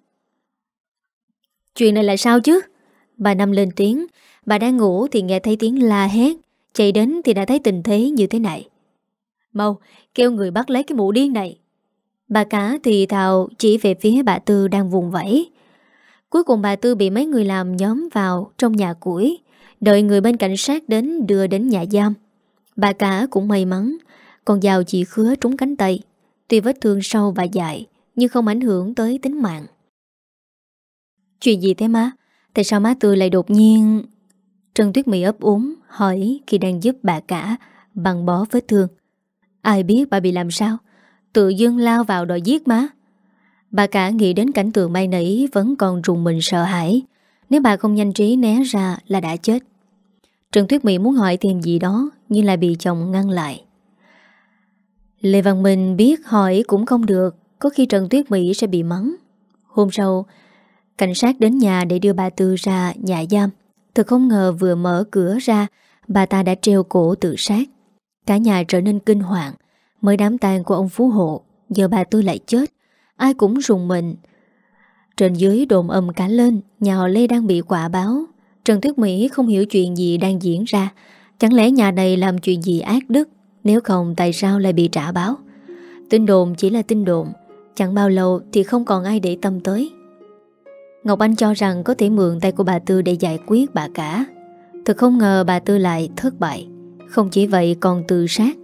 Chuyện này là sao chứ? Bà Năm lên tiếng. Bà đang ngủ thì nghe thấy tiếng la hét. Chạy đến thì đã thấy tình thế như thế này. Mau, kêu người bắt lấy cái mụ điên này. Bà cả thì thào chỉ về phía bà Tư đang vùng vẫy. Cuối cùng bà Tư bị mấy người làm nhóm vào trong nhà củi, đợi người bên cảnh sát đến đưa đến nhà giam. Bà cả cũng may mắn, con dao chỉ khứa trúng cánh tay. Tuy vết thương sâu và dài nhưng không ảnh hưởng tới tính mạng. Chuyện gì thế má? Tại sao má Tư lại đột nhiên... Trần Tuyết Mỹ ấp úng hỏi khi đang giúp bà cả băng bó vết thương. Ai biết bà bị làm sao? Tự dưng lao vào đòi giết má. Bà cả nghĩ đến cảnh tượng may nãy vẫn còn rùng mình sợ hãi. Nếu bà không nhanh trí né ra là đã chết. Trần Tuyết Mỹ muốn hỏi thêm gì đó nhưng lại bị chồng ngăn lại. Lê Văn Minh biết hỏi cũng không được, có khi Trần Tuyết Mỹ sẽ bị mắng. Hôm sau, cảnh sát đến nhà để đưa bà Tư ra nhà giam. Thật không ngờ vừa mở cửa ra, bà ta đã treo cổ tự sát. Cả nhà trở nên kinh hoàng. Mới đám tang của ông Phú Hộ, giờ bà Tư lại chết. Ai cũng rùng mình. Trên dưới đồn ầm cả lên, nhà họ Lê đang bị quả báo. Trần Tuyết Mỹ không hiểu chuyện gì đang diễn ra. Chẳng lẽ nhà này làm chuyện gì ác đức? Nếu không tại sao lại bị trả báo? Tin đồn chỉ là tin đồn, chẳng bao lâu thì không còn ai để tâm tới. Ngọc Anh cho rằng có thể mượn tay của bà Tư để giải quyết bà cả. Thật không ngờ bà Tư lại thất bại. Không chỉ vậy còn tự sát.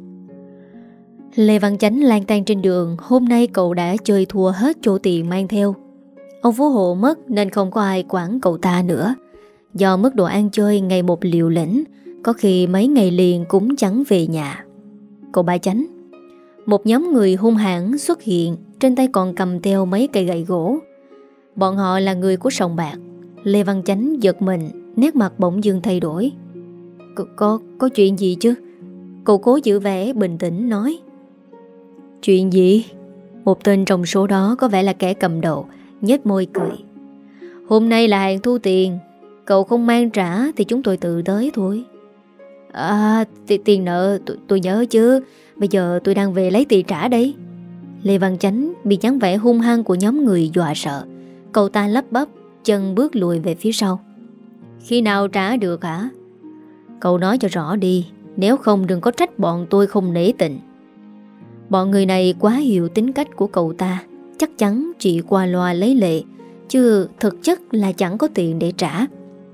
Lê Văn Chánh lang tan trên đường. Hôm nay cậu đã chơi thua hết chỗ tiền mang theo. Ông Phú Hộ mất nên không có ai quản cậu ta nữa. Do mức độ ăn chơi ngày một liều lĩnh, có khi mấy ngày liền cũng chẳng về nhà. Cậu Ba Chánh, một nhóm người hung hãn xuất hiện, trên tay còn cầm theo mấy cây gậy gỗ. Bọn họ là người của sòng bạc. Lê Văn Chánh giật mình, nét mặt bỗng dưng thay đổi. Có, có, có chuyện gì chứ? Cậu cố giữ vẻ bình tĩnh nói. Chuyện gì? Một tên trong số đó có vẻ là kẻ cầm đầu, nhếch môi cười. Hôm nay là hàng thu tiền, cậu không mang trả thì chúng tôi tự tới thôi. À, tiền nợ tôi, tôi nhớ chứ. Bây giờ tôi đang về lấy tiền trả đấy. Lê Văn Chánh bị dáng vẻ hung hăng của nhóm người dọa sợ. Cậu ta lắp bắp, chân bước lùi về phía sau. Khi nào trả được hả? Cậu nói cho rõ đi, nếu không đừng có trách bọn tôi không nể tình. Bọn người này quá hiểu tính cách của cậu ta, chắc chắn chỉ qua loa lấy lệ, chứ thực chất là chẳng có tiền để trả.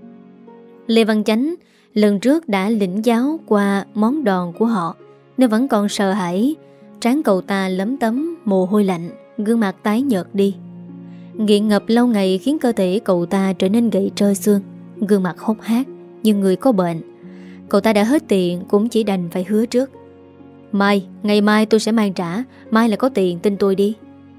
Lê Văn Chánh lần trước đã lĩnh giáo qua món đòn của họ, nên vẫn còn sợ hãi. Trán cậu ta lấm tấm mồ hôi lạnh, gương mặt tái nhợt đi. Nghiện ngập lâu ngày khiến cơ thể cậu ta trở nên gầy trơ xương, gương mặt hốc hác như người có bệnh. Cậu ta đã hết tiền cũng chỉ đành phải hứa trước. Mai, ngày mai tôi sẽ mang trả, mai là có tiền, tin tôi đi.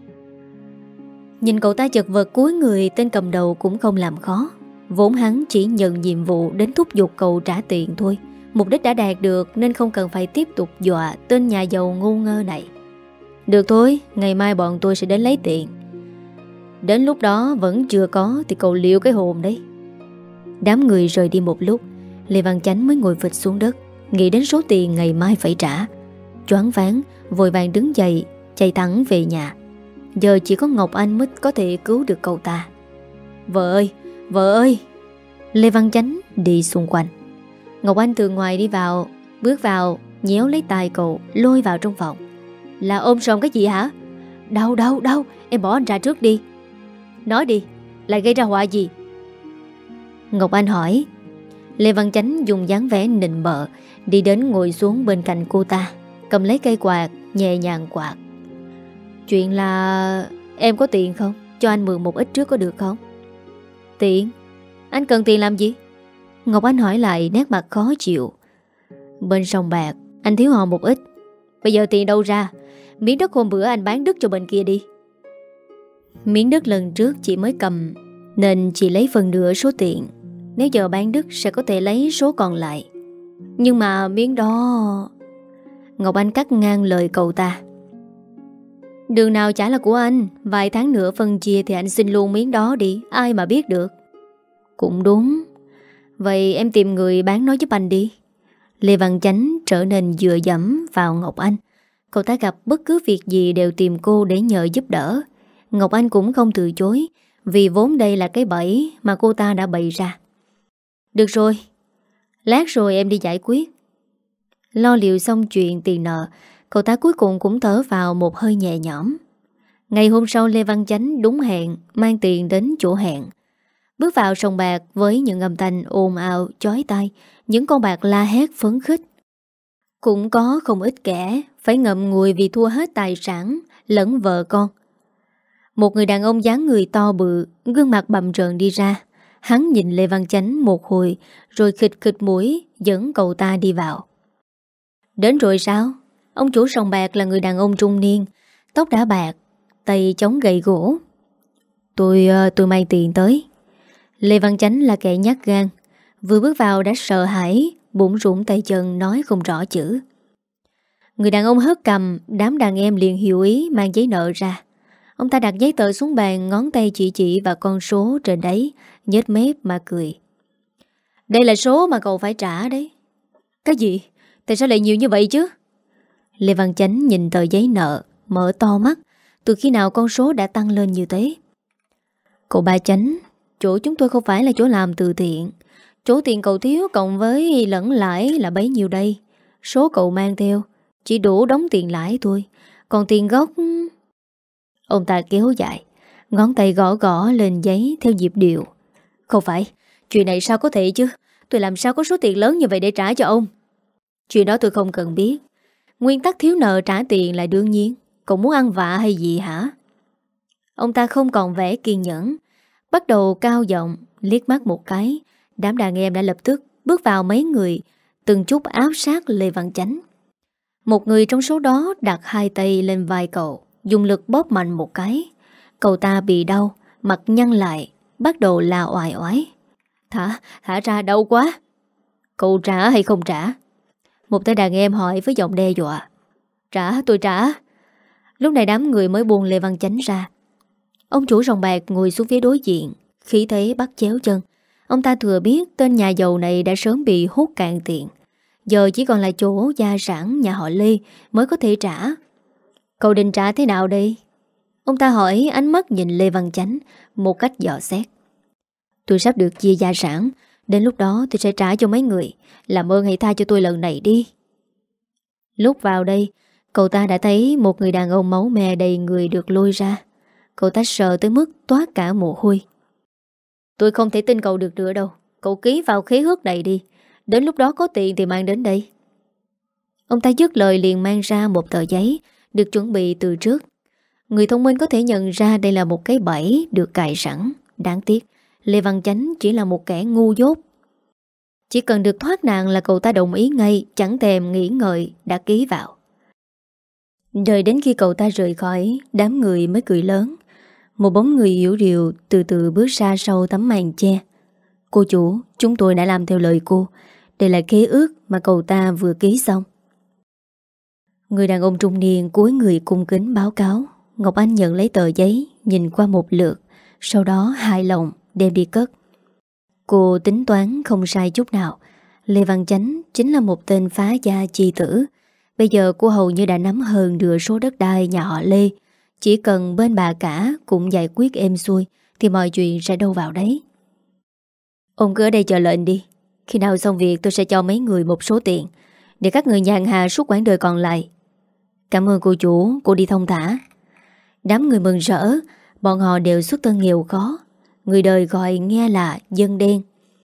Nhìn cậu ta chật vật cúi người, tên cầm đầu cũng không làm khó. Vốn hắn chỉ nhận nhiệm vụ đến thúc giục cậu trả tiền thôi. Mục đích đã đạt được nên không cần phải tiếp tục dọa tên nhà giàu ngu ngơ này. Được thôi, ngày mai bọn tôi sẽ đến lấy tiền. Đến lúc đó vẫn chưa có thì cậu liệu cái hồn đấy. Đám người rời đi một lúc, Lê Văn Chánh mới ngồi phịch xuống đất, nghĩ đến số tiền ngày mai phải trả. Choáng váng, vội vàng đứng dậy, chạy thẳng về nhà. Giờ chỉ có Ngọc Anh mới có thể cứu được cậu ta. Vợ ơi, vợ ơi! Lê Văn Chánh đi xung quanh. Ngọc Anh từ ngoài đi vào, bước vào, nhéo lấy tay cậu, lôi vào trong phòng. Là ôm sòm cái gì hả? Đâu đâu đâu, em bỏ anh ra trước đi. Nói đi, lại gây ra họa gì? Ngọc Anh hỏi. Lê Văn Chánh dùng dáng vẻ nịnh bợ, đi đến ngồi xuống bên cạnh cô ta, cầm lấy cây quạt, nhẹ nhàng quạt. Chuyện là em có tiền không? Cho anh mượn một ít trước có được không? Tiền? Anh cần tiền làm gì? Ngọc Anh hỏi lại, nét mặt khó chịu. Bên sòng bạc anh thiếu họ một ít. Bây giờ tiền đâu ra? Miếng đất hôm bữa anh bán đất cho bên kia đi. Miếng đất lần trước chị mới cầm, nên chị lấy phần nửa số tiền. Nếu giờ bán đất sẽ có thể lấy số còn lại. Nhưng mà miếng đó... Ngọc Anh cắt ngang lời cậu ta. Đường nào chả là của anh. Vài tháng nữa phân chia thì anh xin luôn miếng đó đi. Ai mà biết được. Cũng đúng. Vậy em tìm người bán nó giúp anh đi. Lê Văn Chánh trở nên dựa dẫm vào Ngọc Anh. Cậu ta gặp bất cứ việc gì đều tìm cô để nhờ giúp đỡ. Ngọc Anh cũng không từ chối, vì vốn đây là cái bẫy mà cô ta đã bày ra. Được rồi, lát rồi em đi giải quyết. Lo liệu xong chuyện tiền nợ, cậu ta cuối cùng cũng thở vào một hơi nhẹ nhõm. Ngày hôm sau Lê Văn Chánh đúng hẹn mang tiền đến chỗ hẹn. Bước vào sòng bạc với những âm thanh ồn ào chói tai, những con bạc la hét phấn khích. Cũng có không ít kẻ phải ngậm ngùi vì thua hết tài sản lẫn vợ con. Một người đàn ông dáng người to bự, gương mặt bặm trợn đi ra. Hắn nhìn Lê Văn Chánh một hồi, rồi khịt khịt mũi dẫn cậu ta đi vào. Đến rồi sao? Ông chủ sòng bạc là người đàn ông trung niên, tóc đã bạc, tay chống gậy gỗ. Tôi tôi mang tiền tới. Lê Văn Chánh là kẻ nhát gan, vừa bước vào đã sợ hãi, bủn rủn tay chân nói không rõ chữ. Người đàn ông hất cầm, đám đàn em liền hiểu ý mang giấy nợ ra. Ông ta đặt giấy tờ xuống bàn, ngón tay chỉ chỉ vào con số trên đấy, nhếch mép mà cười. Đây là số mà cậu phải trả đấy. Cái gì? Tại sao lại nhiều như vậy chứ? Lê Văn Chánh nhìn tờ giấy nợ, mở to mắt. Từ khi nào con số đã tăng lên như thế? Cậu ba Chánh, chỗ chúng tôi không phải là chỗ làm từ thiện. Chỗ tiền cậu thiếu cộng với lẫn lãi là bấy nhiêu đây? Số cậu mang theo chỉ đủ đóng tiền lãi thôi. Còn tiền gốc... Ông ta kéo dài, ngón tay gõ gõ lên giấy theo nhịp điệu. Không phải, chuyện này sao có thể chứ? Tôi làm sao có số tiền lớn như vậy để trả cho ông? Chuyện đó tôi không cần biết. Nguyên tắc thiếu nợ trả tiền là đương nhiên. Cậu muốn ăn vạ hay gì hả? Ông ta không còn vẻ kiên nhẫn, bắt đầu cao giọng, liếc mắt một cái. Đám đàn em đã lập tức bước vào mấy người, từng chút áp sát Lê Văn Chánh. Một người trong số đó đặt hai tay lên vai cậu, dùng lực bóp mạnh một cái. Cậu ta bị đau, mặt nhăn lại, bắt đầu la oai oái. Thả, thả ra đau quá. Cậu trả hay không trả? Một tay đàn em hỏi với giọng đe dọa. Trả, tôi trả. Lúc này đám người mới buông Lê Văn Chánh ra. Ông chủ sòng bạc ngồi xuống phía đối diện, khí thế bắt chéo chân. Ông ta thừa biết tên nhà giàu này đã sớm bị hút cạn tiền, giờ chỉ còn là chỗ gia sản nhà họ Lê mới có thể trả. Cậu định trả thế nào đây? Ông ta hỏi, ánh mắt nhìn Lê Văn Chánh một cách dò xét. Tôi sắp được chia gia sản, đến lúc đó tôi sẽ trả cho mấy người. Làm ơn hãy tha cho tôi lần này đi. Lúc vào đây, cậu ta đã thấy một người đàn ông máu me đầy người được lôi ra. Cậu ta sợ tới mức toát cả mồ hôi. Tôi không thể tin cậu được nữa đâu. Cậu ký vào khế ước này đi. Đến lúc đó có tiền thì mang đến đây. Ông ta dứt lời liền mang ra một tờ giấy được chuẩn bị từ trước. Người thông minh có thể nhận ra đây là một cái bẫy được cài sẵn. Đáng tiếc Lê Văn Chánh chỉ là một kẻ ngu dốt. Chỉ cần được thoát nạn là cậu ta đồng ý ngay, chẳng thèm nghĩ ngợi đã ký vào. Đợi đến khi cậu ta rời khỏi, đám người mới cười lớn. Một bóng người yếu điệu từ từ bước ra sau tấm màn che. Cô chủ, chúng tôi đã làm theo lời cô. Đây là khế ước mà cậu ta vừa ký xong. Người đàn ông trung niên cúi người cung kính báo cáo. Ngọc Anh nhận lấy tờ giấy, nhìn qua một lượt, sau đó hài lòng đem đi cất. Cô tính toán không sai chút nào. Lê Văn Chánh chính là một tên phá gia chi tử. Bây giờ cô hầu như đã nắm hơn nửa số đất đai nhà họ Lê. Chỉ cần bên bà cả cũng giải quyết êm xuôi thì mọi chuyện sẽ đâu vào đấy. Ông cứ ở đây chờ lệnh đi. Khi nào xong việc tôi sẽ cho mấy người một số tiền để các người nhàn hạ suốt quãng đời còn lại. Cảm ơn cô chủ, cô đi thông thả. Đám người mừng rỡ. Bọn họ đều xuất thân nghèo khó. Người đời gọi nghe là dân đen.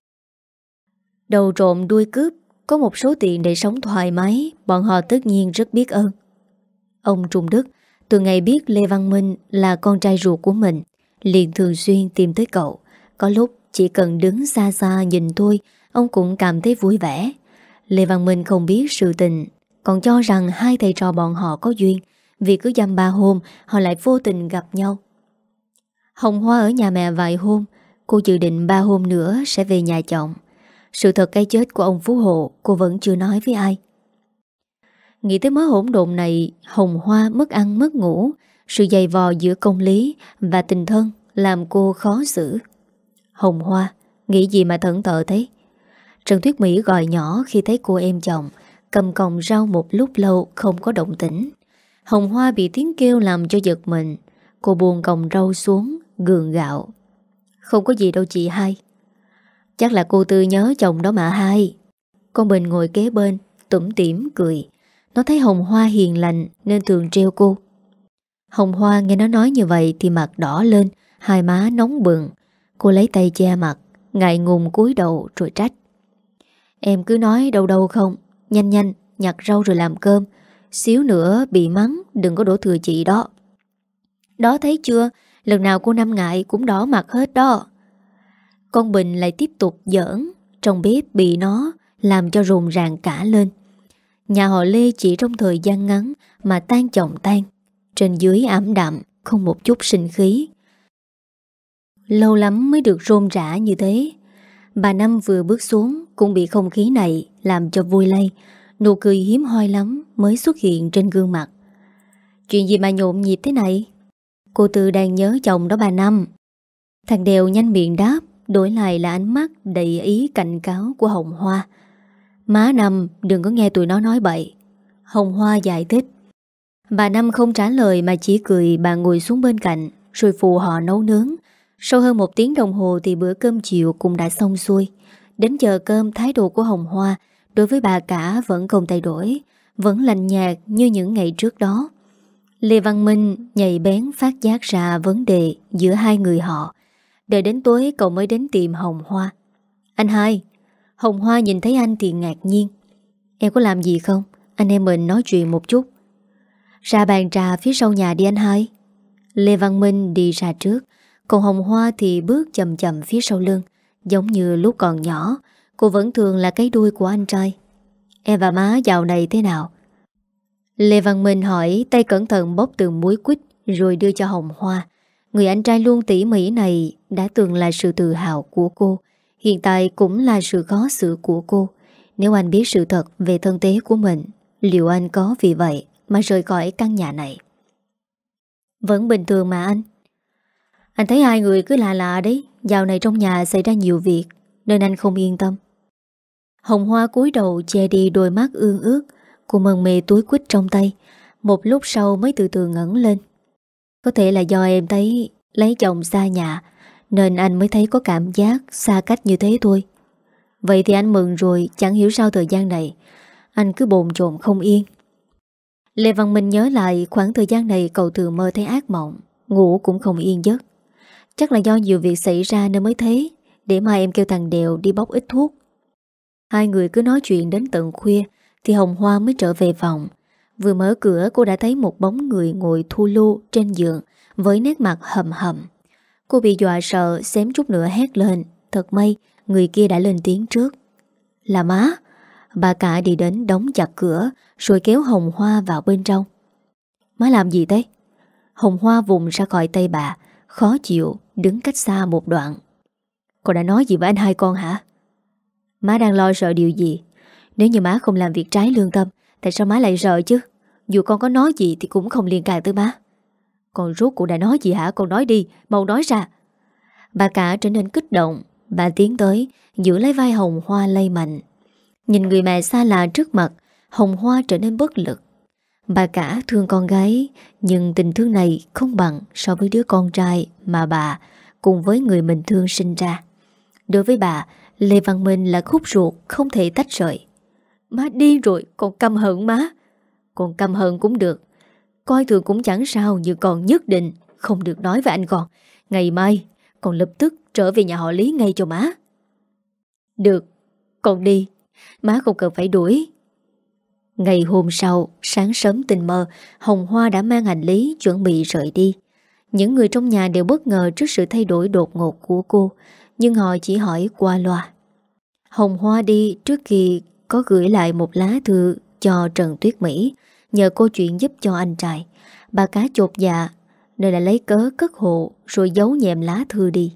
Đầu trộm đuôi cướp, có một số tiền để sống thoải mái, bọn họ tất nhiên rất biết ơn. Ông Trung Đức từ ngày biết Lê Văn Minh là con trai ruột của mình, liền thường xuyên tìm tới cậu. Có lúc chỉ cần đứng xa xa nhìn thôi, ông cũng cảm thấy vui vẻ. Lê Văn Minh không biết sự tình, còn cho rằng hai thầy trò bọn họ có duyên, vì cứ dăm ba hôm họ lại vô tình gặp nhau. Hồng Hoa ở nhà mẹ vài hôm, cô dự định ba hôm nữa sẽ về nhà chồng. Sự thật cái chết của ông Phú Hộ cô vẫn chưa nói với ai. Nghĩ tới mớ hỗn độn này, Hồng Hoa mất ăn mất ngủ. Sự dày vò giữa công lý và tình thân làm cô khó xử. Hồng Hoa, nghĩ gì mà thẫn thờ thế? Trần Tuyết Mỹ gọi nhỏ khi thấy cô em chồng cầm còng rau một lúc lâu không có động tĩnh. Hồng Hoa bị tiếng kêu làm cho giật mình. Cô buông còng rau xuống, gượng gạo. Không có gì đâu chị hai. Chắc là cô Tư nhớ chồng đó mà hai. Con Bình ngồi kế bên, tủm tỉm cười. Nó thấy Hồng Hoa hiền lành nên thường treo cô. Hồng Hoa nghe nó nói như vậy thì mặt đỏ lên, hai má nóng bừng. Cô lấy tay che mặt, ngại ngùng cúi đầu rồi trách. Em cứ nói đâu đâu không. Nhanh nhanh, nhặt rau rồi làm cơm. Xíu nữa bị mắng, đừng có đổ thừa chị đó. Đó thấy chưa, Lần nào cô Năm ngại cũng đỏ mặt hết đó. Con Bình lại tiếp tục giỡn. Trong bếp bị nó làm cho rùng ràng cả lên. Nhà họ Lê chỉ trong thời gian ngắn mà tan chồng tan. Trên dưới ảm đạm, không một chút sinh khí. Lâu lắm mới được rôm rã như thế. Bà Năm vừa bước xuống cũng bị không khí này làm cho vui lây. Nụ cười hiếm hoi lắm mới xuất hiện trên gương mặt. Chuyện gì mà nhộn nhịp thế này? Cô Tư đang nhớ chồng đó bà Năm. Thằng Đèo nhanh miệng đáp, đổi lại là ánh mắt đầy ý cảnh cáo của Hồng Hoa. Má Năm đừng có nghe tụi nó nói bậy. Hồng Hoa giải thích. Bà Năm không trả lời mà chỉ cười. Bà ngồi xuống bên cạnh rồi phụ họ nấu nướng. Sau hơn một tiếng đồng hồ thì bữa cơm chiều cũng đã xong xuôi. Đến giờ cơm, thái độ của Hồng Hoa đối với bà cả vẫn không thay đổi, vẫn lạnh nhạt như những ngày trước đó. Lê Văn Minh nhạy bén phát giác ra vấn đề giữa hai người họ. Đợi đến tối cậu mới đến tìm Hồng Hoa. Anh hai. Hồng Hoa nhìn thấy anh thì ngạc nhiên. Em có làm gì không? Anh em mình nói chuyện một chút. Ra bàn trà phía sau nhà đi anh hai. Lê Văn Minh đi ra trước, còn Hồng Hoa thì bước chậm chậm phía sau lưng. Giống như lúc còn nhỏ, cô vẫn thường là cái đuôi của anh trai. Em và má dạo này thế nào? Lê Văn Minh hỏi, tay cẩn thận bóp từng muối quýt rồi đưa cho Hồng Hoa. Người anh trai luôn tỉ mỉ này đã từng là sự tự hào của cô, hiện tại cũng là sự khó xử của cô. Nếu anh biết sự thật về thân thế của mình, liệu anh có vì vậy mà rời khỏi căn nhà này? Vẫn bình thường mà anh. Anh thấy hai người cứ lạ lạ đấy. Dạo này trong nhà xảy ra nhiều việc nên anh không yên tâm. Hồng Hoa cúi đầu che đi đôi mắt ương ướt. Cô mân mê túi quýt trong tay. Một lúc sau mới từ từ ngẩng lên. Có thể là do em thấy lấy chồng xa nhà nên anh mới thấy có cảm giác xa cách như thế thôi. Vậy thì anh mừng rồi. Chẳng hiểu sao thời gian này anh cứ bồn chồn không yên. Lê Văn Minh nhớ lại khoảng thời gian này cậu thường mơ thấy ác mộng, ngủ cũng không yên giấc. Chắc là do nhiều việc xảy ra nên mới thế. Để mai em kêu thằng Đèo đi bóc ít thuốc. Hai người cứ nói chuyện đến tận khuya thì Hồng Hoa mới trở về phòng. Vừa mở cửa cô đã thấy một bóng người ngồi thu lu trên giường với nét mặt hầm hầm. Cô bị dọa sợ, xém chút nữa hét lên. Thật may người kia đã lên tiếng trước. Là má. Bà cả đi đến đóng chặt cửa rồi kéo Hồng Hoa vào bên trong. Má làm gì thế? Hồng Hoa vùng ra khỏi tay bà, khó chịu, đứng cách xa một đoạn. Cô đã nói gì với anh hai con hả? Má đang lo sợ điều gì? Nếu như má không làm việc trái lương tâm, tại sao má lại sợ chứ? Dù con có nói gì thì cũng không liên can tới má. Con rốt cuộc đã nói gì hả? Con nói đi, mau nói ra. Bà cả trở nên kích động. Bà tiến tới, giữ lấy vai Hồng Hoa lay mạnh. Nhìn người mẹ xa lạ trước mặt, Hồng Hoa trở nên bất lực. Bà cả thương con gái, nhưng tình thương này không bằng so với đứa con trai mà bà cùng với người mình thương sinh ra. Đối với bà, Lê Văn Minh là khúc ruột không thể tách rời. Má điên rồi, con căm hận má. Con căm hận cũng được, coi thường cũng chẳng sao, nhưng con nhất định không được nói với anh con. Ngày mai con lập tức trở về nhà họ Lý ngay cho má. Được, con đi. Má không cần phải đuổi. Ngày hôm sau, sáng sớm tình mơ, Hồng Hoa đã mang hành lý chuẩn bị rời đi. Những người trong nhà đều bất ngờ trước sự thay đổi đột ngột của cô, nhưng họ chỉ hỏi qua loa. Hồng Hoa đi trước khi có gửi lại một lá thư cho Trần Tuyết Mỹ, nhờ cô chuyện giúp cho anh trai. Bà cá chột dạ nên đã lấy cớ cất hộ rồi giấu nhẹm lá thư đi.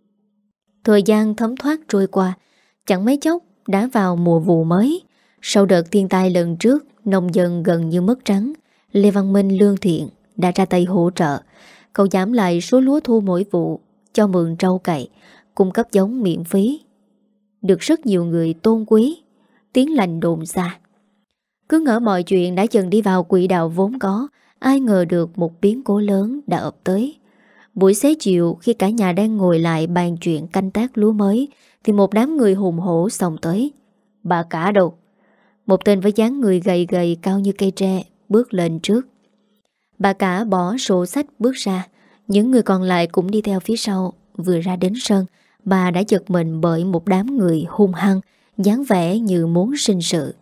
Thời gian thấm thoát trôi qua, chẳng mấy chốc đã vào mùa vụ mới. Sau đợt thiên tai lần trước, nông dân gần như mất trắng. Lê Văn Minh lương thiện đã ra tay hỗ trợ. Cậu giảm lại số lúa thu mỗi vụ, cho mượn trâu cày, cung cấp giống miễn phí. Được rất nhiều người tôn quý, tiếng lành đồn xa. Cứ ngỡ mọi chuyện đã dần đi vào quỹ đạo vốn có, ai ngờ được một biến cố lớn đã ập tới. Buổi xế chiều, khi cả nhà đang ngồi lại bàn chuyện canh tác lúa mới, thì một đám người hùng hổ xông tới. Bà cả đâu? Một tên với dáng người gầy gầy cao như cây tre bước lên trước. Bà cả bỏ sổ sách bước ra. Những người còn lại cũng đi theo phía sau. Vừa ra đến sân, bà đã giật mình bởi một đám người hung hăng, dáng vẻ như muốn sinh sự.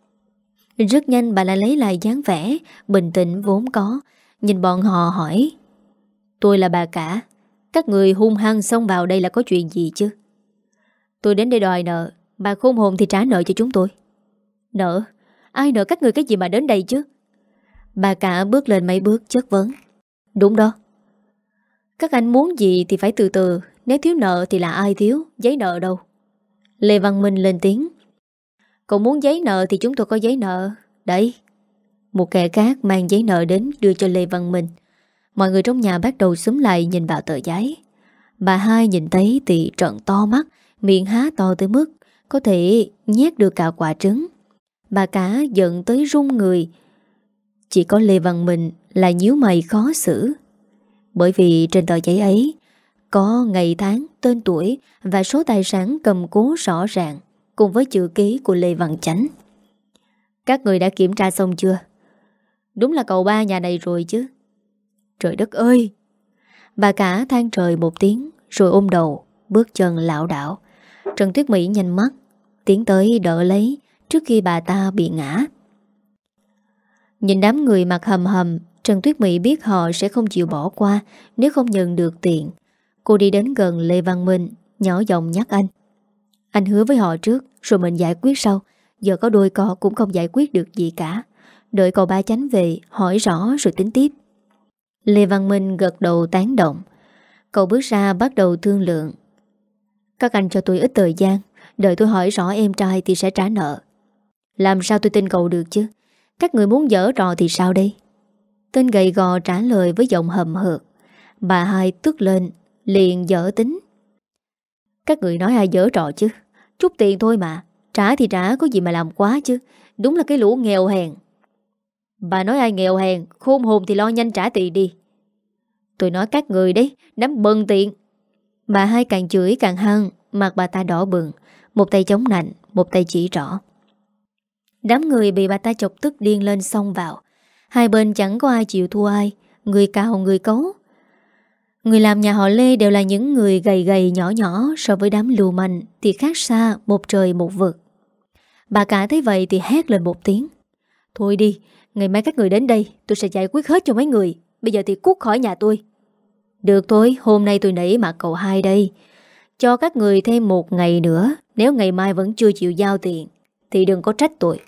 Rất nhanh bà lại lấy lại dáng vẻ bình tĩnh vốn có. Nhìn bọn họ hỏi: Tôi là bà cả. Các người hung hăng xông vào đây là có chuyện gì chứ? Tôi đến đây đòi nợ. Bà khôn hồn thì trả nợ cho chúng tôi. Nợ? Ai nợ các người cái gì mà đến đây chứ? Bà cả bước lên mấy bước chất vấn. Đúng đó. Các anh muốn gì thì phải từ từ. Nếu thiếu nợ thì là ai thiếu? Giấy nợ đâu? Lê Văn Minh lên tiếng. Cậu muốn giấy nợ thì chúng tôi có giấy nợ. Đấy. Một kẻ khác mang giấy nợ đến đưa cho Lê Văn Minh. Mọi người trong nhà bắt đầu xúm lại nhìn vào tờ giấy. Bà hai nhìn thấy thì trợn to mắt, miệng há to tới mức có thể nhét được cả quả trứng. Bà cả giận tới run người. Chỉ có Lê Văn Minh là nhíu mày khó xử. Bởi vì trên tờ giấy ấy có ngày tháng, tên tuổi và số tài sản cầm cố rõ ràng, cùng với chữ ký của Lê Văn Chánh. Các người đã kiểm tra xong chưa? Đúng là cậu ba nhà này rồi chứ. Trời đất ơi! Bà cả than trời một tiếng rồi ôm đầu, bước chân lảo đảo. Trần Tuyết Mỹ nhanh mắt tiến tới đỡ lấy trước khi bà ta bị ngã. Nhìn đám người mặt hầm hầm, Trần Tuyết Mỹ biết họ sẽ không chịu bỏ qua nếu không nhận được tiền. Cô đi đến gần Lê Văn Minh, nhỏ giọng nhắc anh. Anh hứa với họ trước rồi mình giải quyết sau. Giờ có đôi co cũng không giải quyết được gì cả. Đợi cậu ba Chánh về hỏi rõ rồi tính tiếp. Lê Văn Minh gật đầu tán động. Cậu bước ra bắt đầu thương lượng. Các anh cho tôi ít thời gian, đợi tôi hỏi rõ em trai thì sẽ trả nợ. Làm sao tôi tin cậu được chứ? Các người muốn giở trò thì sao đây? Tên gầy gò trả lời với giọng hầm hực. Bà hai tức lên liền dở tính. Các người nói ai giở trò chứ? Chút tiền thôi mà, trả thì trả, có gì mà làm quá chứ. Đúng là cái lũ nghèo hèn. Bà nói ai nghèo hèn, khôn hồn thì lo nhanh trả tiền đi. Tôi nói các người đấy, đám bần tiện. Bà hai càng chửi càng hăng, mặt bà ta đỏ bừng, một tay chống nạnh, một tay chỉ rõ. Đám người bị bà ta chọc tức điên lên xông vào. Hai bên chẳng có ai chịu thua ai, người cào người cấu. Người làm nhà họ Lê đều là những người gầy gầy nhỏ nhỏ, so với đám lưu manh thì khác xa một trời một vực. Bà cả thấy vậy thì hét lên một tiếng. Thôi đi, ngày mai các người đến đây tôi sẽ giải quyết hết cho mấy người. Bây giờ thì cút khỏi nhà tôi. Được thôi, hôm nay tôi nể mặt cậu hai đây. Cho các người thêm một ngày nữa. Nếu ngày mai vẫn chưa chịu giao tiền thì đừng có trách tôi.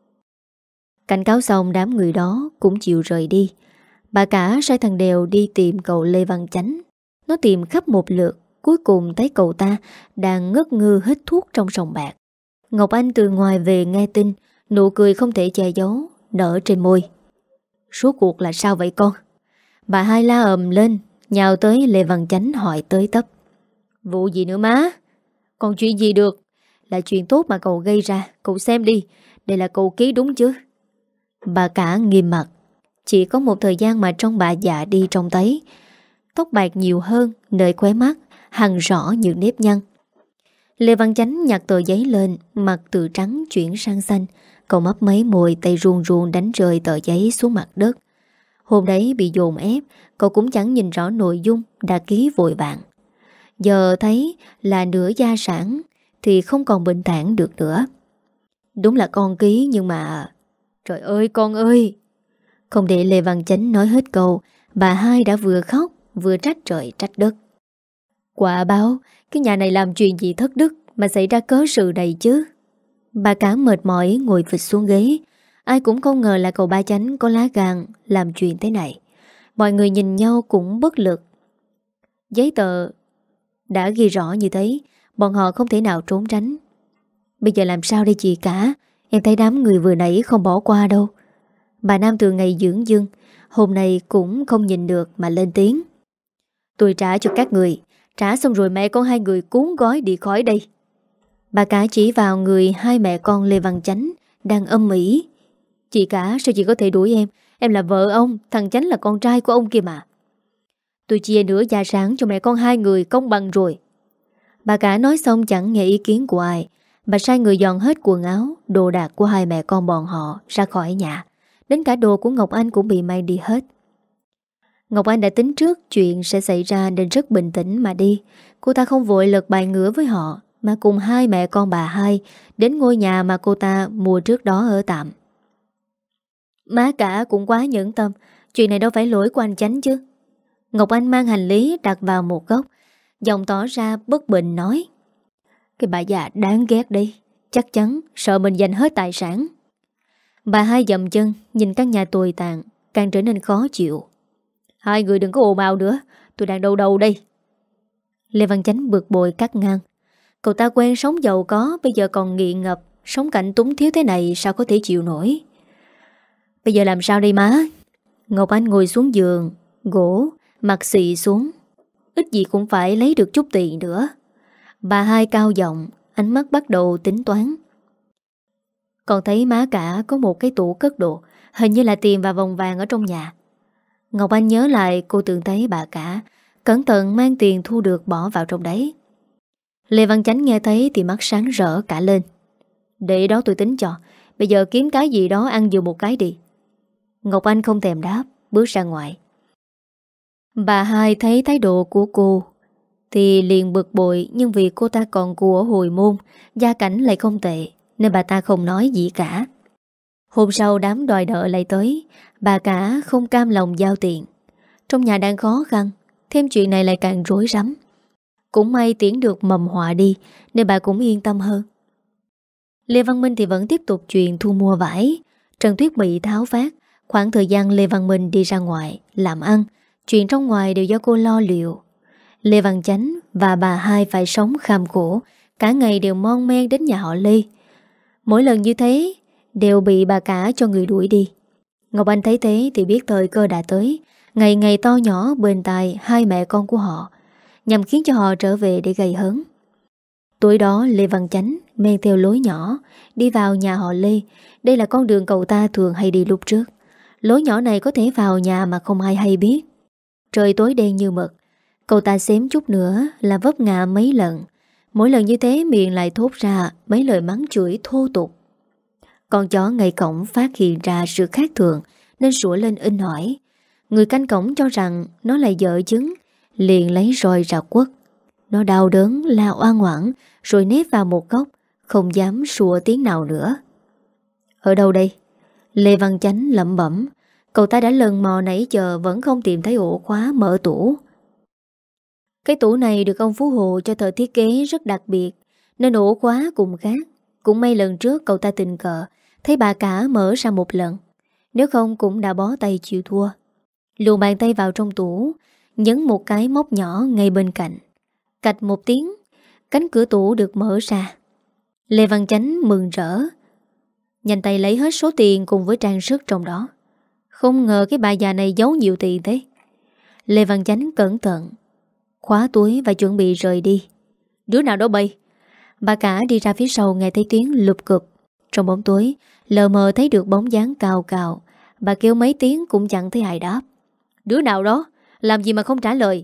Cảnh cáo xong đám người đó cũng chịu rời đi. Bà cả sai thằng Đèo đi tìm cậu Lê Văn Chánh. Nó tìm khắp một lượt, cuối cùng thấy cậu ta đang ngất ngư hít thuốc trong sòng bạc. Ngọc Anh từ ngoài về nghe tin, nụ cười không thể che giấu, nở trên môi. Rốt cuộc là sao vậy con? Bà hai la ầm lên, nhào tới Lê Văn Chánh hỏi tới tấp. Vụ gì nữa má? Còn chuyện gì được? Là chuyện tốt mà cậu gây ra, cậu xem đi. Đây là cậu ký đúng chứ? Bà cả nghiêm mặt. Chỉ có một thời gian mà trong bà già đi trông thấy. Tóc bạc nhiều hơn, nơi khóe mắt hằn rõ những nếp nhăn. Lê Văn Chánh nhặt tờ giấy lên, mặt từ trắng chuyển sang xanh. Cậu mấp mấy môi, tay ruồn ruồn đánh rơi tờ giấy xuống mặt đất. Hôm đấy bị dồn ép, cậu cũng chẳng nhìn rõ nội dung đã ký vội vàng. Giờ thấy là nửa gia sản thì không còn bình thản được nữa. Đúng là con ký nhưng mà... Trời ơi con ơi! Không để Lê Văn Chánh nói hết câu, bà hai đã vừa khóc vừa trách trời trách đất. Quả báo, cái nhà này làm chuyện gì thất đức mà xảy ra cớ sự này chứ? Bà cả mệt mỏi ngồi phịch xuống ghế. Ai cũng không ngờ là cậu ba Chánh có lá gan làm chuyện thế này. Mọi người nhìn nhau cũng bất lực. Giấy tờ đã ghi rõ như thế, bọn họ không thể nào trốn tránh. Bây giờ làm sao đây chị cả? Em thấy đám người vừa nãy không bỏ qua đâu. Bà Nam từ ngày dưỡng dưng, hôm nay cũng không nhìn được mà lên tiếng. Tôi trả cho các người. Trả xong rồi mẹ con hai người cuốn gói đi khỏi đây. Bà cả chỉ vào người hai mẹ con Lê Văn Chánh đang âm ỉ. Chị cả, sao chị có thể đuổi em? Em là vợ ông, thằng Chánh là con trai của ông kia mà. Tôi chia nửa gia sản cho mẹ con hai người công bằng rồi. Bà cả nói xong chẳng nghe ý kiến của ai. Bà sai người dọn hết quần áo, đồ đạc của hai mẹ con bọn họ ra khỏi nhà. Đến cả đồ của Ngọc Anh cũng bị mang đi hết. Ngọc Anh đã tính trước chuyện sẽ xảy ra nên rất bình tĩnh mà đi. Cô ta không vội lật bài ngửa với họ, mà cùng hai mẹ con bà hai đến ngôi nhà mà cô ta mua trước đó ở tạm. Má cả cũng quá nhẫn tâm. Chuyện này đâu phải lỗi của anh Chánh chứ. Ngọc Anh mang hành lý đặt vào một góc, giọng tỏ ra bất bình nói: Cái bà già đáng ghét đi, chắc chắn sợ mình giành hết tài sản. Bà hai dậm chân nhìn căn nhà tồi tàn, càng trở nên khó chịu. Hai người đừng có ồn ào nữa, tôi đang đâu đâu đây. Lê Văn Chánh bực bội cắt ngang. Cậu ta quen sống giàu có, bây giờ còn nghiện ngập, sống cảnh túng thiếu thế này sao có thể chịu nổi. Bây giờ làm sao đây má? Ngọc Anh ngồi xuống giường gỗ, mặt xị xuống. Ít gì cũng phải lấy được chút tiền nữa. Bà hai cao giọng, ánh mắt bắt đầu tính toán. Còn thấy má cả có một cái tủ cất đồ, hình như là tiền và vòng vàng ở trong nhà. Ngọc Anh nhớ lại cô từng thấy bà cả cẩn thận mang tiền thu được bỏ vào trong đấy. Lê Văn Chánh nghe thấy thì mắt sáng rỡ cả lên. Để đó tôi tính cho, bây giờ kiếm cái gì đó ăn vừa một cái đi. Ngọc Anh không thèm đáp, bước ra ngoài. Bà hai thấy thái độ của cô thì liền bực bội, nhưng vì cô ta còn của hồi môn, gia cảnh lại không tệ, nên bà ta không nói gì cả. Hôm sau đám đòi nợ lại tới, bà cả không cam lòng giao tiền. Trong nhà đang khó khăn, thêm chuyện này lại càng rối rắm. Cũng may tiễn được mầm họa đi, nên bà cũng yên tâm hơn. Lê Văn Minh thì vẫn tiếp tục chuyện thu mua vải. Trần Tuyết bị tháo vát. Khoảng thời gian Lê Văn Minh đi ra ngoài làm ăn, chuyện trong ngoài đều do cô lo liệu. Lê Văn Chánh và bà hai phải sống kham khổ, cả ngày đều mon men đến nhà họ Lê. Mỗi lần như thế đều bị bà cả cho người đuổi đi. Ngọc Anh thấy thế thì biết thời cơ đã tới. Ngày ngày to nhỏ bên tai hai mẹ con của họ, nhằm khiến cho họ trở về để gây hấn. Tối đó Lê Văn Chánh men theo lối nhỏ đi vào nhà họ Lê. Đây là con đường cậu ta thường hay đi lúc trước. Lối nhỏ này có thể vào nhà mà không ai hay biết. Trời tối đen như mực. Cậu ta xém chút nữa là vấp ngã mấy lần. Mỗi lần như thế miệng lại thốt ra mấy lời mắng chửi thô tục. Con chó ngay cổng phát hiện ra sự khác thường nên sủa lên inh ỏi. Người canh cổng cho rằng nó là vợ chứng, liền lấy roi ra quất. Nó đau đớn la oan oảng rồi nép vào một góc, không dám sủa tiếng nào nữa. Ở đâu đây? Lê Văn Chánh lẩm bẩm. Cậu ta đã lần mò nãy giờ vẫn không tìm thấy ổ khóa mở tủ. Cái tủ này được ông Phú Hộ cho thợ thiết kế rất đặc biệt, nên ổ khóa cũng khác. Cũng may lần trước cậu ta tình cờ thấy bà cả mở ra một lần, nếu không cũng đã bó tay chịu thua. Luồn bàn tay vào trong tủ, nhấn một cái móc nhỏ ngay bên cạnh. Cạch một tiếng, cánh cửa tủ được mở ra. Lê Văn Chánh mừng rỡ, nhanh tay lấy hết số tiền cùng với trang sức trong đó. Không ngờ cái bà già này giấu nhiều tiền thế. Lê Văn Chánh cẩn thận khóa túi và chuẩn bị rời đi. Đứa nào đó bay? Bà cả đi ra phía sau nghe thấy tiếng lụp cụp. Trong bóng tối lờ mờ thấy được bóng dáng cao cao. Bà kêu mấy tiếng cũng chẳng thấy ai đáp. Đứa nào đó? Làm gì mà không trả lời?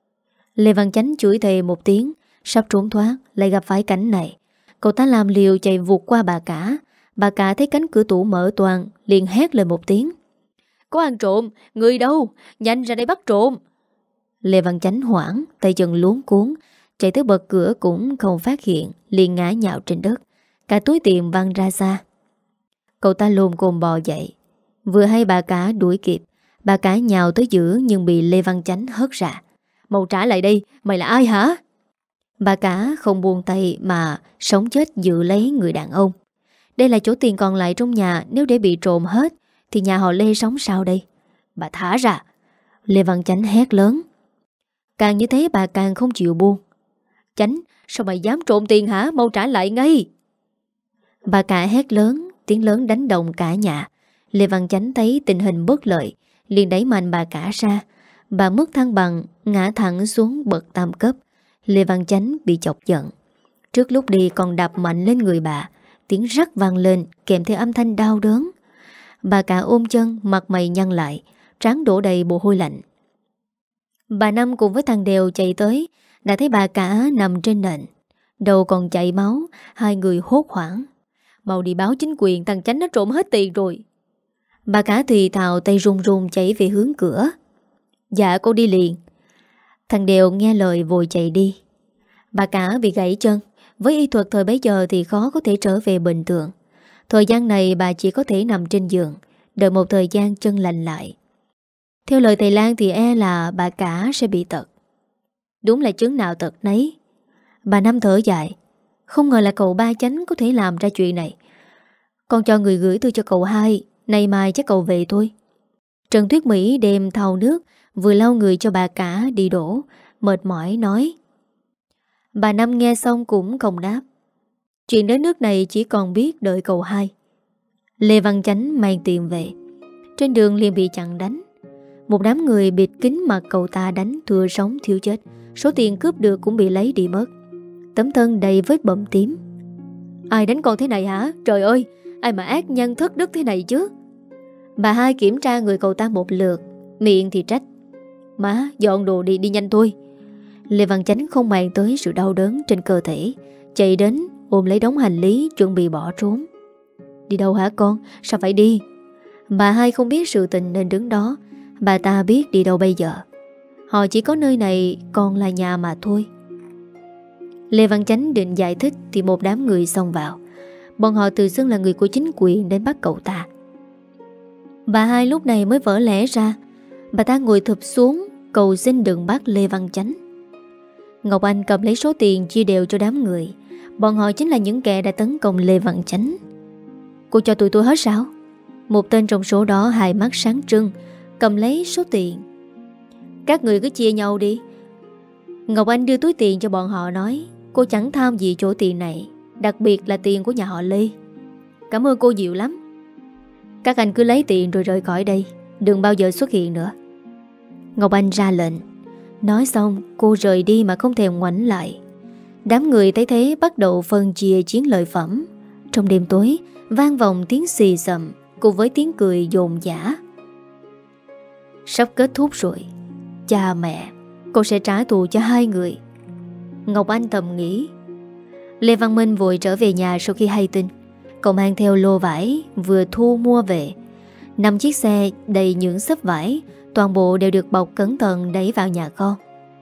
Lê Văn Chánh chửi thề một tiếng. Sắp trốn thoát lại gặp phải cảnh này. Cậu ta làm liều chạy vụt qua bà cả. Bà cả thấy cánh cửa tủ mở toang, liền hét lên một tiếng. Có ăn trộm, người đâu? Nhanh ra đây bắt trộm. Lê Văn Chánh hoảng, tay chân luống cuốn, chạy tới bật cửa cũng không phát hiện, liền ngã nhào trên đất. Cả túi tiền văng ra xa. Cậu ta lồm cồm bò dậy. Vừa hay bà cả đuổi kịp, bà cả nhào tới giữ nhưng bị Lê Văn Chánh hất ra. Mau trả lại đây, mày là ai hả? Bà cả không buông tay mà sống chết giữ lấy người đàn ông. Đây là chỗ tiền còn lại trong nhà, nếu để bị trộm hết thì nhà họ Lê sống sao đây? Bà thả ra. Lê Văn Chánh hét lớn. Càng như thế bà càng không chịu buông. Chánh, sao mày dám trộm tiền hả? Mau trả lại ngay. Bà cả hét lớn, tiếng lớn đánh động cả nhà. Lê Văn Chánh thấy tình hình bất lợi, liền đẩy mạnh bà cả ra. Bà mất thăng bằng, ngã thẳng xuống bậc tam cấp. Lê Văn Chánh bị chọc giận. Trước lúc đi còn đạp mạnh lên người bà. Tiếng rắc vang lên kèm theo âm thanh đau đớn. Bà cả ôm chân, mặt mày nhăn lại, trán đổ đầy mồ hôi lạnh. Bà Năm cùng với thằng Đều chạy tới, đã thấy bà cả nằm trên nền, đầu còn chảy máu. Hai người hốt hoảng. Mau đi báo chính quyền, thằng Chánh nó trộm hết tiền rồi. Bà cả thì thào tay run run chạy về hướng cửa. Dạ cô đi liền. Thằng Đều nghe lời vội chạy đi. Bà cả bị gãy chân, với y thuật thời bấy giờ thì khó có thể trở về bình thường. Thời gian này bà chỉ có thể nằm trên giường, đợi một thời gian chân lành lại. Theo lời thầy Lan thì e là bà cả sẽ bị tật. Đúng là chứng nào tật nấy. Bà Năm thở dài. Không ngờ là cậu Ba Chánh có thể làm ra chuyện này. Con cho người gửi thư cho cậu hai, nay mai chắc cậu về thôi. Trần Tuyết Mỹ đem thau nước, vừa lau người cho bà cả đi đổ, mệt mỏi nói. Bà Năm nghe xong cũng không đáp. Chuyện đến nước này chỉ còn biết đợi cậu hai. Lê Văn Chánh mang tiền về. Trên đường liền bị chặn đánh. Một đám người bịt kín mặt cậu ta đánh thừa sống thiếu chết. Số tiền cướp được cũng bị lấy đi mất. Tấm thân đầy vết bầm tím. Ai đánh con thế này hả? Trời ơi, ai mà ác nhân thất đức thế này chứ? Bà hai kiểm tra người cậu ta một lượt, miệng thì trách. Má, dọn đồ đi, đi nhanh thôi. Lê Văn Chánh không màng tới sự đau đớn trên cơ thể, chạy đến ôm lấy đống hành lý chuẩn bị bỏ trốn. Đi đâu hả con? Sao phải đi? Bà hai không biết sự tình nên đứng đó. Bà ta biết đi đâu bây giờ. Họ chỉ có nơi này còn là nhà mà thôi. Lê Văn Chánh định giải thích thì một đám người xông vào. Bọn họ tự xưng là người của chính quyền đến bắt cậu ta. Bà hai lúc này mới vỡ lẽ ra. Bà ta ngồi thụp xuống cầu xin đừng bắt Lê Văn Chánh. Ngọc Anh cầm lấy số tiền chia đều cho đám người. Bọn họ chính là những kẻ đã tấn công Lê Văn Chánh. Cô cho tụi tôi hết sao? Một tên trong số đó hai mắt sáng trưng, cầm lấy số tiền. Các người cứ chia nhau đi. Ngọc Anh đưa túi tiền cho bọn họ nói. Cô chẳng tham gì chỗ tiền này, đặc biệt là tiền của nhà họ Lê. Cảm ơn cô nhiều lắm. Các anh cứ lấy tiền rồi rời khỏi đây, đừng bao giờ xuất hiện nữa. Ngọc Anh ra lệnh. Nói xong cô rời đi mà không thèm ngoảnh lại. Đám người thấy thế bắt đầu phân chia chiến lợi phẩm. Trong đêm tối vang vọng tiếng xì xầm cùng với tiếng cười dồn dã. Sắp kết thúc rồi. Cha mẹ, cô sẽ trả thù cho hai người, Ngọc Anh thầm nghĩ. Lê Văn Minh vội trở về nhà sau khi hay tin. Cậu mang theo lô vải vừa thu mua về. Năm chiếc xe đầy những xấp vải, toàn bộ đều được bọc cẩn thận đẩy vào nhà kho.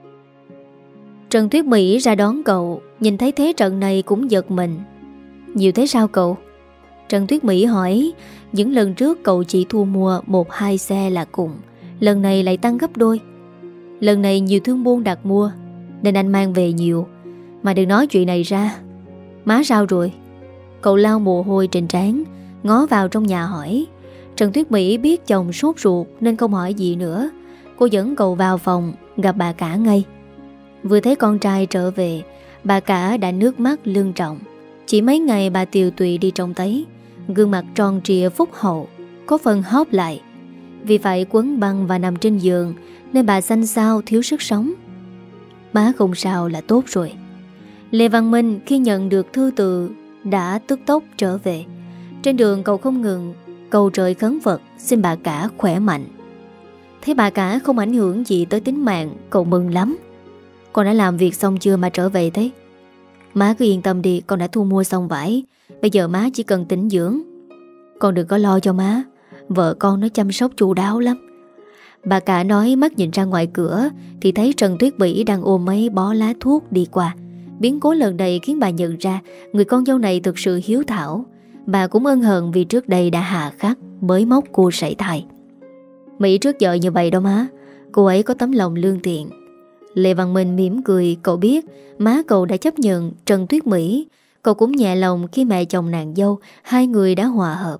Trần Tuyết Mỹ ra đón cậu, nhìn thấy thế trận này cũng giật mình. Nhiều thế sao cậu? Trần Tuyết Mỹ hỏi. Những lần trước cậu chỉ thu mua một hai xe là cùng, lần này lại tăng gấp đôi. Lần này nhiều thương buôn đặt mua nên anh mang về nhiều. Mà đừng nói chuyện này ra. Má sao rồi? Cậu lau mồ hôi trên trán, ngó vào trong nhà hỏi. Trần Tuyết Mỹ biết chồng sốt ruột nên không hỏi gì nữa. Cô dẫn cậu vào phòng gặp bà cả ngay. Vừa thấy con trai trở về, bà cả đã nước mắt lưng trọng. Chỉ mấy ngày bà tiều tụy đi trông thấy, gương mặt tròn trịa phúc hậu, có phần hóp lại. Vì phải quấn băng và nằm trên giường nên bà xanh xao thiếu sức sống. Má không sao là tốt rồi. Lê Văn Minh khi nhận được thư từ đã tức tốc trở về. Trên đường cậu không ngừng cầu trời khấn Phật xin bà cả khỏe mạnh. Thấy bà cả không ảnh hưởng gì tới tính mạng, cậu mừng lắm. Con đã làm việc xong chưa mà trở về thế? Má cứ yên tâm đi, con đã thu mua xong vải. Bây giờ má chỉ cần tĩnh dưỡng. Con đừng có lo cho má, vợ con nó chăm sóc chu đáo lắm. Bà cả nói, mắt nhìn ra ngoài cửa thì thấy Trần Tuyết Mỹ đang ôm mấy bó lá thuốc đi qua. Biến cố lần này khiến bà nhận ra người con dâu này thực sự hiếu thảo. Bà cũng ân hận vì trước đây đã hà khắc mới móc cô sảy thai. Mỹ trước giờ như vậy đâu má, cô ấy có tấm lòng lương thiện. Lê Văn Minh mỉm cười. Cậu biết má cậu đã chấp nhận Trần Tuyết Mỹ. Cậu cũng nhẹ lòng khi mẹ chồng nàng dâu hai người đã hòa hợp.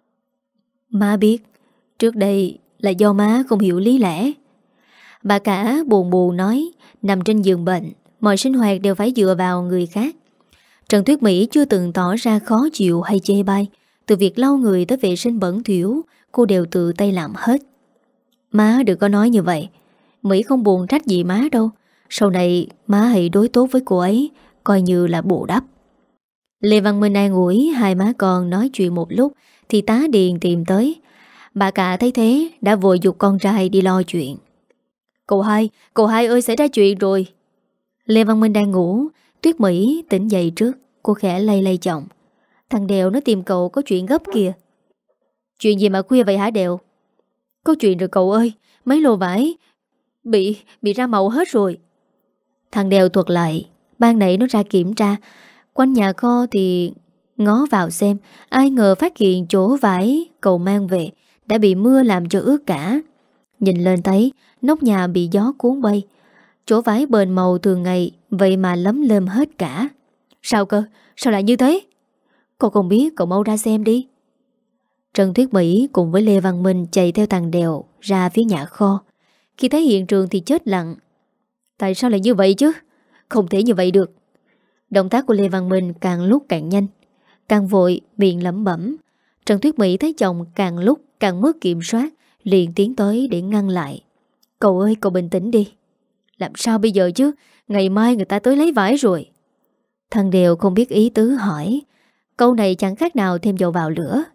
Má biết trước đây là do má không hiểu lý lẽ. Bà cả buồn buồn nói. Nằm trên giường bệnh, mọi sinh hoạt đều phải dựa vào người khác. Trần Tuyết Mỹ chưa từng tỏ ra khó chịu hay chê bai. Từ việc lau người tới vệ sinh bẩn thỉu, cô đều tự tay làm hết. Má đừng có nói như vậy. Mỹ không buồn trách gì má đâu. Sau này má hãy đối tốt với cô ấy, coi như là bù đắp. Lê Văn Minh an ủi hai má con nói chuyện một lúc thì tá Điền tìm tới. Bà cả thấy thế đã vội giục con trai đi lo chuyện. Cậu hai, cậu hai ơi, xảy ra chuyện rồi. Lê Văn Minh đang ngủ, Tuyết Mỹ tỉnh dậy trước. Cô khẽ lay lay chồng. Thằng Đèo nó tìm cậu có chuyện gấp kìa. Chuyện gì mà khuya vậy hả Đèo? Có chuyện rồi cậu ơi, mấy lô vải Bị, bị ra màu hết rồi. Thằng Đèo thuật lại. Ban nãy nó ra kiểm tra quanh nhà kho thì ngó vào xem. Ai ngờ phát hiện chỗ vải cậu mang về đã bị mưa làm cho ướt cả. Nhìn lên thấy nóc nhà bị gió cuốn bay. Chỗ vải bền màu thường ngày vậy mà lấm lem hết cả. Sao cơ? Sao lại như thế? Cậu không biết, cậu mau ra xem đi. Trần Tuyết Mỹ cùng với Lê Văn Minh chạy theo thằng Đèo ra phía nhà kho. Khi thấy hiện trường thì chết lặng. Tại sao lại như vậy chứ? Không thể như vậy được. Động tác của Lê Văn Minh càng lúc càng nhanh, càng vội, miệng lẩm bẩm. Trần Tuyết Mỹ thấy chồng càng lúc càng mất kiểm soát, liền tiến tới để ngăn lại. Cậu ơi, cậu bình tĩnh đi. Làm sao bây giờ chứ? Ngày mai người ta tới lấy vải rồi. Thằng Đèo không biết ý tứ hỏi. Câu này chẳng khác nào thêm dầu vào lửa.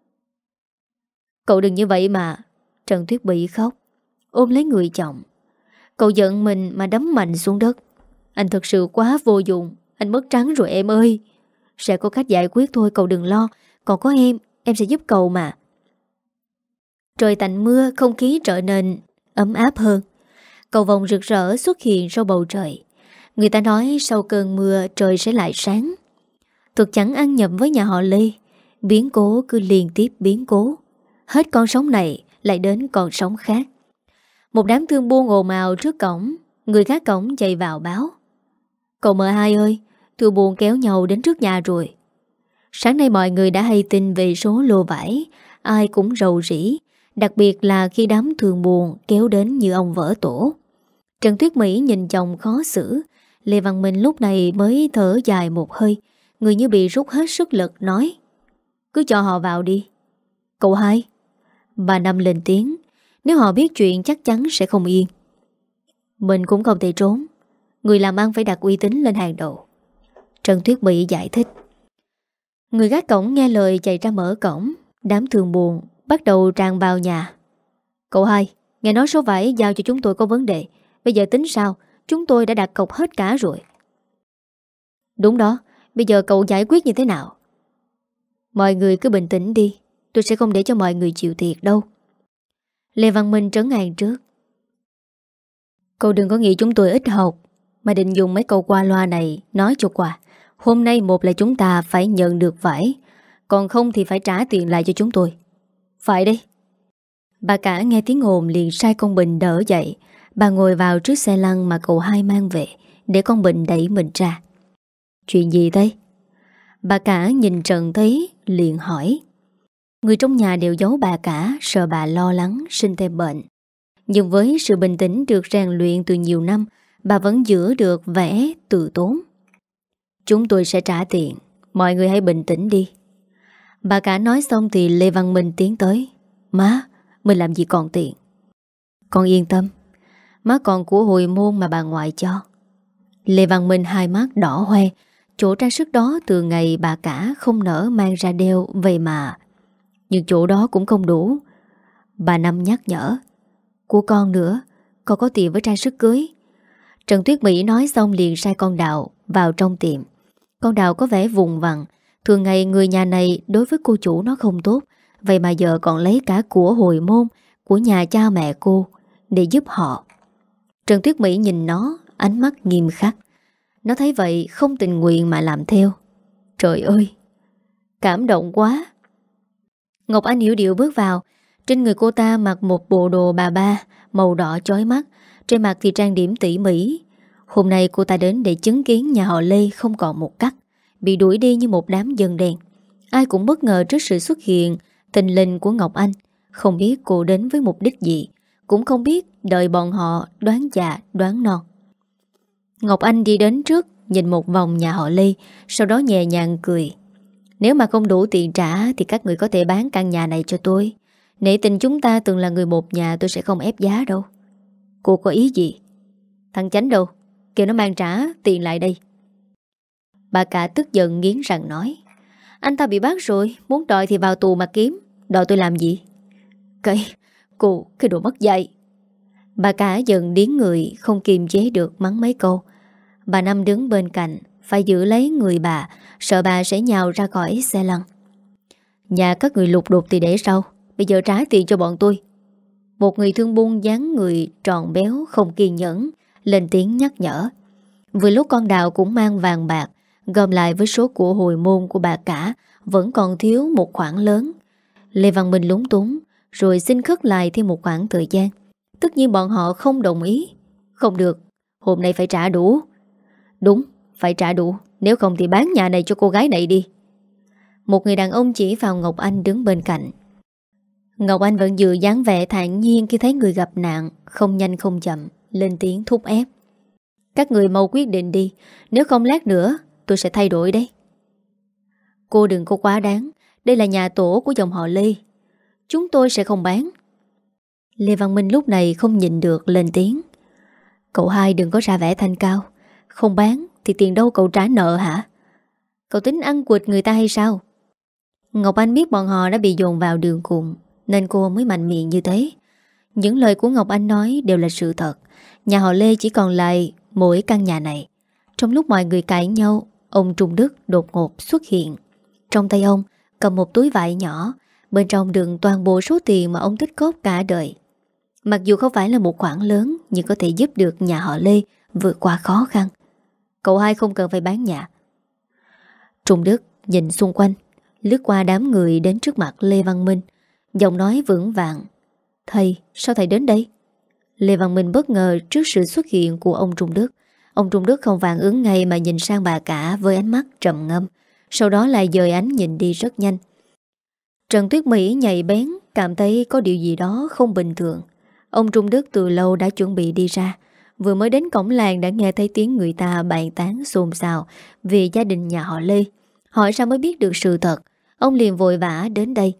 Cậu đừng như vậy mà. Trần Tuyết Mỹ khóc, ôm lấy người chồng. Cậu giận mình mà đấm mạnh xuống đất. Anh thật sự quá vô dụng. Anh mất trắng rồi em ơi. Sẽ có cách giải quyết thôi, cậu đừng lo. Còn có em, em sẽ giúp cậu mà. Trời tạnh mưa, không khí trở nên ấm áp hơn. Cầu vồng rực rỡ xuất hiện sau bầu trời. Người ta nói sau cơn mưa trời sẽ lại sáng. Thực chẳng ăn nhập với nhà họ Lê. Biến cố cứ liên tiếp biến cố. Hết con sóng này lại đến con sóng khác. Một đám thương buôn ồn ào trước cổng. Người gác cổng chạy vào báo: Cậu mờ hai ơi, thương buôn kéo nhau đến trước nhà rồi. Sáng nay mọi người đã hay tin về số lô vải. Ai cũng rầu rĩ, đặc biệt là khi đám thương buôn kéo đến như ông vỡ tổ. Trần Tuyết Mỹ nhìn chồng khó xử. Lê Văn Minh lúc này mới thở dài một hơi. Người như bị rút hết sức lực nói: Cứ cho họ vào đi. Cậu hai. Bà Năm lên tiếng: Nếu họ biết chuyện chắc chắn sẽ không yên. Mình cũng không thể trốn. Người làm ăn phải đặt uy tín lên hàng đầu. Trần Tuyết Mỹ giải thích. Người gác cổng nghe lời chạy ra mở cổng. Đám thương buồn bắt đầu tràn vào nhà. Cậu hai, nghe nói số vải giao cho chúng tôi có vấn đề. Bây giờ tính sao? Chúng tôi đã đặt cọc hết cả rồi. Đúng đó. Bây giờ cậu giải quyết như thế nào? Mọi người cứ bình tĩnh đi. Tôi sẽ không để cho mọi người chịu thiệt đâu. Lê Văn Minh trấn an trước. Cậu đừng có nghĩ chúng tôi ít học mà định dùng mấy câu qua loa này nói cho qua. Hôm nay một là chúng ta phải nhận được vải, còn không thì phải trả tiền lại cho chúng tôi. Phải đi. Bà cả nghe tiếng ồn liền sai con Bình đỡ dậy. Bà ngồi vào trước xe lăn mà cậu hai mang về, để con Bình đẩy mình ra. Chuyện gì thế? Bà cả nhìn Trần thấy liền hỏi. Người trong nhà đều giấu bà cả, sợ bà lo lắng sinh thêm bệnh. Nhưng với sự bình tĩnh được rèn luyện từ nhiều năm, bà vẫn giữ được vẻ từ tốn. Chúng tôi sẽ trả tiền, mọi người hãy bình tĩnh đi. Bà cả nói xong thì Lê Văn Minh tiến tới. Má, mình làm gì còn tiền? Con yên tâm, má còn của hồi môn mà bà ngoại cho. Lê Văn Minh hai mắt đỏ hoe. Chỗ trang sức đó từ ngày bà cả không nỡ mang ra đeo vậy mà. Nhưng chỗ đó cũng không đủ. Bà Năm nhắc nhở. Của con nữa, con có tiền với trang sức cưới. Trần Tuyết Mỹ nói xong liền sai con Đào vào trong tiệm. Con Đào có vẻ vùng vằng. Thường ngày người nhà này đối với cô chủ nó không tốt. Vậy mà giờ còn lấy cả của hồi môn của nhà cha mẹ cô để giúp họ. Trần Tuyết Mỹ nhìn nó, ánh mắt nghiêm khắc. Nó thấy vậy không tình nguyện mà làm theo. Trời ơi, cảm động quá. Ngọc Anh hiểu điệu bước vào. Trên người cô ta mặc một bộ đồ bà ba màu đỏ chói mắt. Trên mặt thì trang điểm tỉ mỉ. Hôm nay cô ta đến để chứng kiến nhà họ Lê không còn một cắt, bị đuổi đi như một đám dân đen. Ai cũng bất ngờ trước sự xuất hiện thình lình của Ngọc Anh. Không biết cô đến với mục đích gì, cũng không biết đợi bọn họ đoán già đoán non. Ngọc Anh đi đến trước, nhìn một vòng nhà họ Lê, sau đó nhẹ nhàng cười. Nếu mà không đủ tiền trả thì các người có thể bán căn nhà này cho tôi. Nể tình chúng ta từng là người một nhà, tôi sẽ không ép giá đâu. Cô có ý gì? Thằng Chánh đâu? Kêu nó mang trả tiền lại đây. Bà cả tức giận nghiến răng nói. Anh ta bị bắt rồi, muốn đòi thì vào tù mà kiếm. Đòi tôi làm gì? Cái, cô, cái đồ mất dạy. Bà cả giận điến người, không kiềm chế được mắng mấy câu. Bà Năm đứng bên cạnh, phải giữ lấy người bà, sợ bà sẽ nhào ra khỏi xe lăn. Nhà các người lục đục thì để sau, bây giờ trả tiền cho bọn tôi. Một người thương buôn dáng người tròn béo không kiên nhẫn lên tiếng nhắc nhở. Vừa lúc con Đào cũng mang vàng bạc, gom lại với số của hồi môn của bà cả, vẫn còn thiếu một khoản lớn. Lê Văn Minh lúng túng, rồi xin khất lại thêm một khoảng thời gian. Tất nhiên bọn họ không đồng ý. Không được, hôm nay phải trả đủ. Đúng, phải trả đủ, nếu không thì bán nhà này cho cô gái này đi. Một người đàn ông chỉ vào Ngọc Anh đứng bên cạnh. Ngọc Anh vẫn giữ dáng vẻ thản nhiên khi thấy người gặp nạn, không nhanh không chậm, lên tiếng thúc ép. Các người mau quyết định đi, nếu không lát nữa tôi sẽ thay đổi đấy. Cô đừng có quá đáng, đây là nhà tổ của dòng họ Lê. Chúng tôi sẽ không bán. Lê Văn Minh lúc này không nhịn được lên tiếng. Cậu hai đừng có ra vẻ thanh cao. Không bán thì tiền đâu cậu trả nợ hả? Cậu tính ăn quỵt người ta hay sao? Ngọc Anh biết bọn họ đã bị dồn vào đường cùng, nên cô mới mạnh miệng như thế. Những lời của Ngọc Anh nói đều là sự thật. Nhà họ Lê chỉ còn lại mỗi căn nhà này. Trong lúc mọi người cãi nhau, ông Trung Đức đột ngột xuất hiện. Trong tay ông cầm một túi vải nhỏ, bên trong đựng toàn bộ số tiền mà ông tích góp cả đời. Mặc dù không phải là một khoản lớn, nhưng có thể giúp được nhà họ Lê vượt qua khó khăn. Cậu hai không cần phải bán nhà. Trung Đức nhìn xung quanh, lướt qua đám người đến trước mặt Lê Văn Minh, giọng nói vững vàng. Thầy, sao thầy đến đây? Lê Văn Minh bất ngờ trước sự xuất hiện của ông Trung Đức. Ông Trung Đức không phản ứng ngay mà nhìn sang bà cả với ánh mắt trầm ngâm, sau đó lại dời ánh nhìn đi rất nhanh. Trần Tuyết Mỹ nhạy bén, cảm thấy có điều gì đó không bình thường. Ông Trung Đức từ lâu đã chuẩn bị đi ra, vừa mới đến cổng làng đã nghe thấy tiếng người ta bàn tán xôn xao về gia đình nhà họ Lê. Hỏi sao mới biết được sự thật, ông liền vội vã đến đây.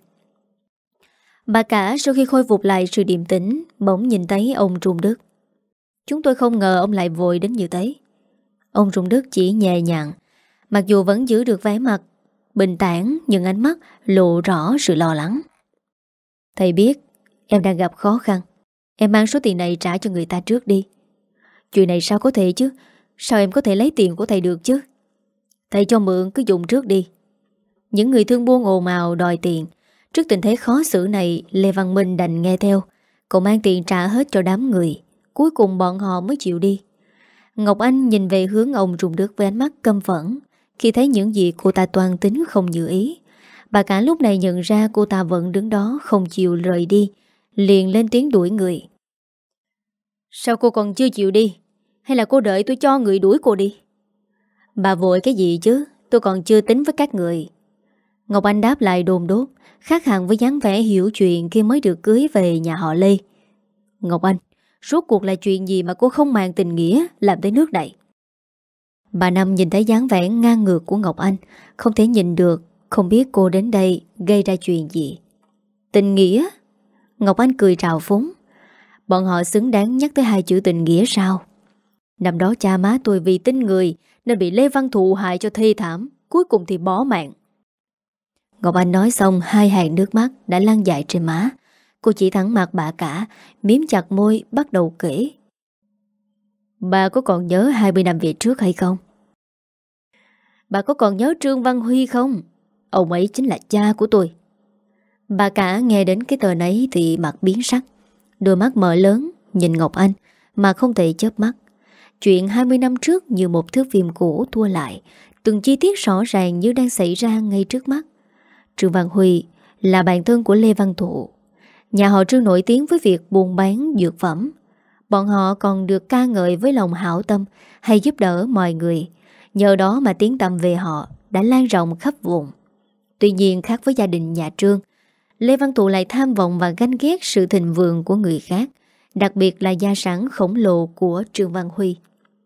Bà cả sau khi khôi phục lại sự điềm tĩnh, bỗng nhìn thấy ông Trung Đức. Chúng tôi không ngờ ông lại vội đến như thế. Ông Trung Đức chỉ nhẹ nhàng, mặc dù vẫn giữ được vẻ mặt bình tản, nhưng ánh mắt lộ rõ sự lo lắng. Thầy biết em đang gặp khó khăn, em mang số tiền này trả cho người ta trước đi. Chuyện này sao có thể chứ? Sao em có thể lấy tiền của thầy được chứ? Thầy cho mượn cứ dùng trước đi. Những người thương buôn ồn ào đòi tiền. Trước tình thế khó xử này, Lê Văn Minh đành nghe theo. Cậu mang tiền trả hết cho đám người. Cuối cùng bọn họ mới chịu đi. Ngọc Anh nhìn về hướng ông Trung Đức với ánh mắt căm phẫn, khi thấy những gì cô ta toan tính không như ý. Bà cả lúc này nhận ra cô ta vẫn đứng đó không chịu rời đi, liền lên tiếng đuổi người. Sao cô còn chưa chịu đi? Hay là cô đợi tôi cho người đuổi cô đi? Bà vội cái gì chứ? Tôi còn chưa tính với các người. Ngọc Anh đáp lại đồn đốt, khác hẳn với dáng vẻ hiểu chuyện khi mới được cưới về nhà họ Lê. Ngọc Anh, rốt cuộc là chuyện gì mà cô không màng tình nghĩa làm tới nước này? Bà Năm nhìn thấy dáng vẻ ngang ngược của Ngọc Anh, không thể nhìn được, không biết cô đến đây gây ra chuyện gì. Tình nghĩa? Ngọc Anh cười trào phúng. Bọn họ xứng đáng nhắc tới hai chữ tình nghĩa sao? Năm đó cha má tôi vì tin người nên bị Lê Văn Thụ hại cho thê thảm, cuối cùng thì bỏ mạng. Ngọc Anh nói xong, hai hàng nước mắt đã lăn dài trên má. Cô chỉ thẳng mặt bà cả, miếm chặt môi bắt đầu kể. Bà có còn nhớ hai mươi năm về trước hay không? Bà có còn nhớ Trương Văn Huy không? Ông ấy chính là cha của tôi. Bà cả nghe đến cái tờ ấy thì mặt biến sắc, đôi mắt mở lớn nhìn Ngọc Anh mà không thể chớp mắt. Chuyện hai mươi năm trước như một thước phim cũ tua lại, từng chi tiết rõ ràng như đang xảy ra ngay trước mắt. Trương Văn Huy là bạn thân của Lê Văn Thụ. Nhà họ Trương nổi tiếng với việc buôn bán dược phẩm. Bọn họ còn được ca ngợi với lòng hảo tâm hay giúp đỡ mọi người. Nhờ đó mà tiếng tăm về họ đã lan rộng khắp vùng. Tuy nhiên khác với gia đình nhà Trương, Lê Văn Thụ lại tham vọng và ganh ghét sự thịnh vượng của người khác, đặc biệt là gia sản khổng lồ của Trương Văn Huy.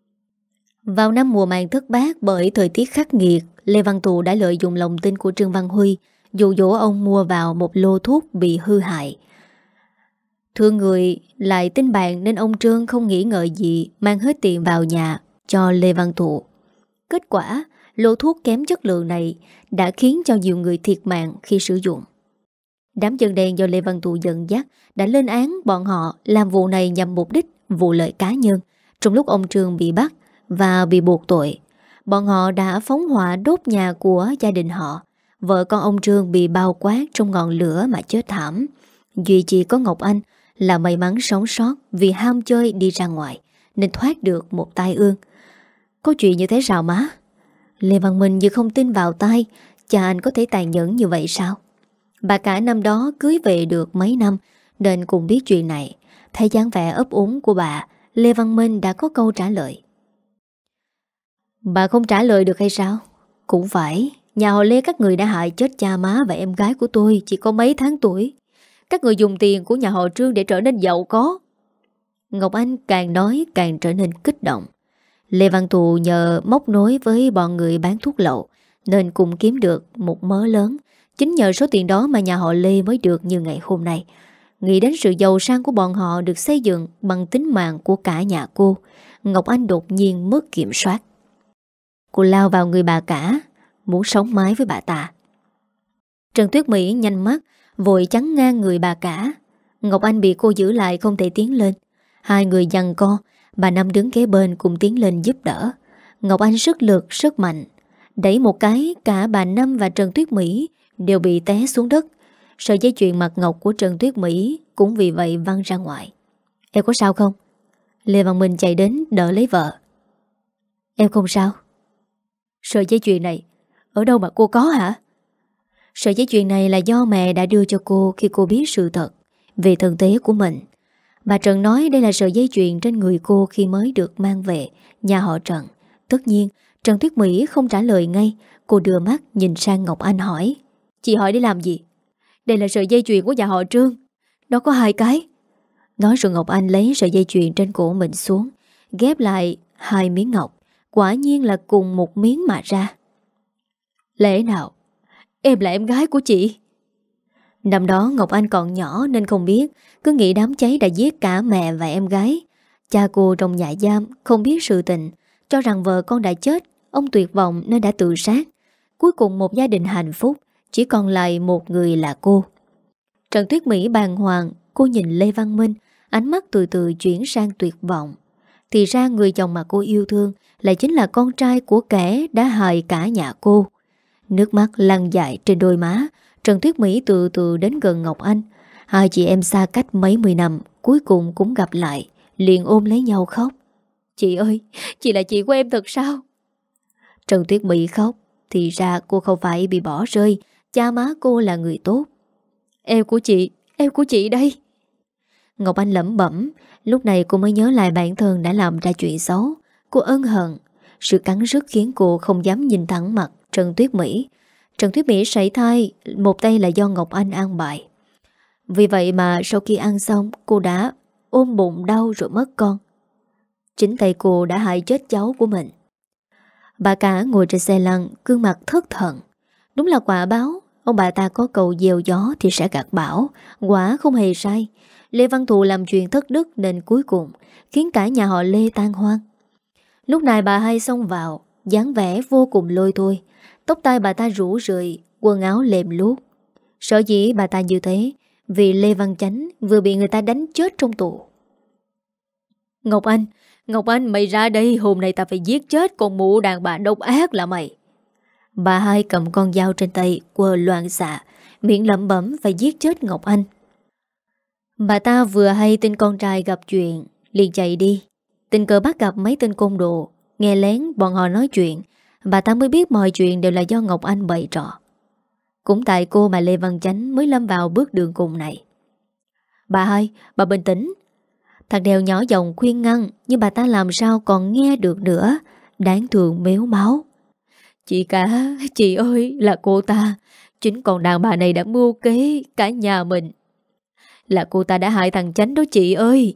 Vào năm mùa màng thất bát, bởi thời tiết khắc nghiệt, Lê Văn Thụ đã lợi dụng lòng tin của Trương Văn Huy dụ dỗ ông mua vào một lô thuốc bị hư hại. Thương người lại tin bạn nên ông Trương không nghĩ ngợi gì mang hết tiền vào nhà cho Lê Văn Thụ. Kết quả, lô thuốc kém chất lượng này đã khiến cho nhiều người thiệt mạng khi sử dụng. Đám dân đen do Lê Văn Thụ dẫn dắt đã lên án bọn họ làm vụ này nhằm mục đích vụ lợi cá nhân. Trong lúc ông Trương bị bắt và bị buộc tội, bọn họ đã phóng hỏa đốt nhà của gia đình họ. Vợ con ông Trương bị bao quát trong ngọn lửa mà chết thảm. Duy chỉ có Ngọc Anh là may mắn sống sót vì ham chơi đi ra ngoài nên thoát được một tai ương. Có chuyện như thế sao má? Lê Văn Minh như không tin vào tai, cha anh có thể tàn nhẫn như vậy sao? Bà cả năm đó cưới về được mấy năm nên cũng biết chuyện này. Thấy dáng vẻ ấp úng của bà, Lê Văn Minh đã có câu trả lời. Bà không trả lời được hay sao? Cũng phải, nhà họ Lê các người đã hại chết cha má và em gái của tôi chỉ có mấy tháng tuổi. Các người dùng tiền của nhà họ Trương để trở nên giàu có. Ngọc Anh càng nói càng trở nên kích động. Lê Văn Thụ nhờ móc nối với bọn người bán thuốc lậu nên cũng kiếm được một mớ lớn. Chính nhờ số tiền đó mà nhà họ Lê mới được như ngày hôm nay. Nghĩ đến sự giàu sang của bọn họ được xây dựng bằng tính mạng của cả nhà cô, Ngọc Anh đột nhiên mất kiểm soát. Cô lao vào người bà cả, muốn sống mái với bà ta. Trần Tuyết Mỹ nhanh mắt, vội chắn ngang người bà cả. Ngọc Anh bị cô giữ lại không thể tiến lên. Hai người giằng co, bà Năm đứng kế bên cùng tiến lên giúp đỡ. Ngọc Anh sức lực, sức mạnh. Đẩy một cái, cả bà Năm và Trần Tuyết Mỹ đều bị té xuống đất. Sợi dây chuyền mặt ngọc của Trần Tuyết Mỹ cũng vì vậy văng ra ngoài. Em có sao không? Lê Văn Minh chạy đến đỡ lấy vợ. Em không sao. Sợi dây chuyền này ở đâu mà cô có hả? Sợi dây chuyền này là do mẹ đã đưa cho cô khi cô biết sự thật về thân thế của mình. Bà Trần nói đây là sợi dây chuyền trên người cô khi mới được mang về nhà họ Trần. Tất nhiên Trần Tuyết Mỹ không trả lời ngay. Cô đưa mắt nhìn sang Ngọc Anh hỏi. Chị hỏi để làm gì? Đây là sợi dây chuyền của nhà họ Trương. Nó có hai cái. Nói rồi Ngọc Anh lấy sợi dây chuyền trên cổ mình xuống, ghép lại hai miếng ngọc. Quả nhiên là cùng một miếng mà ra. Lẽ nào em là em gái của chị? Năm đó Ngọc Anh còn nhỏ nên không biết, cứ nghĩ đám cháy đã giết cả mẹ và em gái. Cha cô trong nhà giam không biết sự tình, cho rằng vợ con đã chết. Ông tuyệt vọng nên đã tự sát. Cuối cùng một gia đình hạnh phúc, chỉ còn lại một người là cô. Trần Tuyết Mỹ bàng hoàng. Cô nhìn Lê Văn Minh, ánh mắt từ từ chuyển sang tuyệt vọng. Thì ra người chồng mà cô yêu thương lại chính là con trai của kẻ đã hại cả nhà cô. Nước mắt lăn dài trên đôi má. Trần Tuyết Mỹ từ từ đến gần Ngọc Anh. Hai chị em xa cách mấy mươi năm, cuối cùng cũng gặp lại, liền ôm lấy nhau khóc. Chị ơi, chị là chị của em thật sao? Trần Tuyết Mỹ khóc. Thì ra cô không phải bị bỏ rơi, cha má cô là người tốt. Em của chị, em của chị đây. Ngọc Anh lẩm bẩm. Lúc này cô mới nhớ lại bản thân đã làm ra chuyện xấu. Cô ân hận. Sự cắn rứt khiến cô không dám nhìn thẳng mặt Trần Tuyết Mỹ. Trần Tuyết Mỹ sảy thai một tay là do Ngọc Anh an bài. Vì vậy mà sau khi ăn xong, cô đã ôm bụng đau rồi mất con. Chính tay cô đã hại chết cháu của mình. Bà cả ngồi trên xe lăn, gương mặt thất thần. Đúng là quả báo. Ông bà ta có cầu gieo gió thì sẽ gặt bão. Quả không hề sai. Lê Văn Thụ làm chuyện thất đức nên cuối cùng khiến cả nhà họ Lê tan hoang. Lúc này bà hai xông vào, dáng vẻ vô cùng lôi thôi. Tóc tai bà ta rủ rượi, quần áo lềm luốc. Sở dĩ bà ta như thế vì Lê Văn Chánh vừa bị người ta đánh chết trong tù. Ngọc Anh, Ngọc Anh mày ra đây, hôm nay ta phải giết chết con mụ đàn bà độc ác là mày. Bà hai cầm con dao trên tay quơ loạn xạ, miệng lẩm bẩm phải giết chết Ngọc Anh. Bà ta vừa hay tin con trai gặp chuyện liền chạy đi. Tình cờ bắt gặp mấy tên côn đồ, nghe lén bọn họ nói chuyện. Bà ta mới biết mọi chuyện đều là do Ngọc Anh bày trò. Cũng tại cô mà Lê Văn Chánh mới lâm vào bước đường cùng này. Bà hai, bà bình tĩnh. Thằng đèo nhỏ giọng khuyên ngăn, nhưng bà ta làm sao còn nghe được nữa. Đáng thương méo máu. Chị cả, chị ơi, là cô ta. Chính con đàn bà này đã mưu kế cả nhà mình. Là cô ta đã hại thằng Chánh đó chị ơi.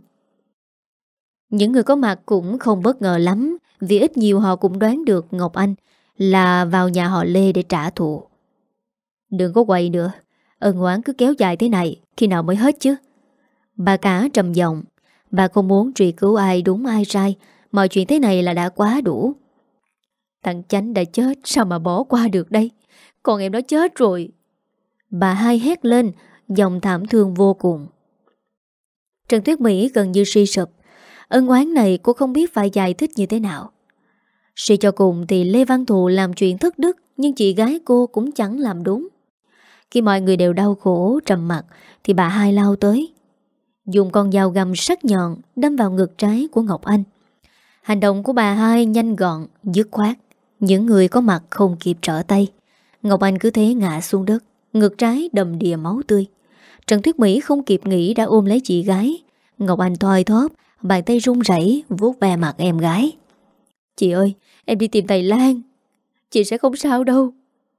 Những người có mặt cũng không bất ngờ lắm, vì ít nhiều họ cũng đoán được Ngọc Anh là vào nhà họ Lê để trả thù. Đừng có quậy nữa, ân oán cứ kéo dài thế này, khi nào mới hết chứ? Bà cả trầm giọng. Bà không muốn truy cứu ai đúng ai sai. Mọi chuyện thế này là đã quá đủ. Thằng Chánh đã chết, sao mà bỏ qua được đây? Còn em nó chết rồi. Bà hai hét lên, giọng thảm thương vô cùng. Trần Tuyết Mỹ gần như suy sụp. Ân oán này cô không biết phải giải thích như thế nào. Suy cho cùng thì Lê Văn Thụ làm chuyện thất đức, nhưng chị gái cô cũng chẳng làm đúng. Khi mọi người đều đau khổ trầm mặc thì bà hai lao tới, dùng con dao găm sắc nhọn đâm vào ngực trái của Ngọc Anh. Hành động của bà hai nhanh gọn, dứt khoát. Những người có mặt không kịp trở tay. Ngọc Anh cứ thế ngã xuống đất, ngực trái đầm đìa máu tươi. Trần Tuyết Mỹ không kịp nghĩ đã ôm lấy chị gái. Ngọc Anh thoi thóp, bàn tay run rẩy vuốt ve mặt em gái. Chị ơi, em đi tìm thầy Lan, chị sẽ không sao đâu.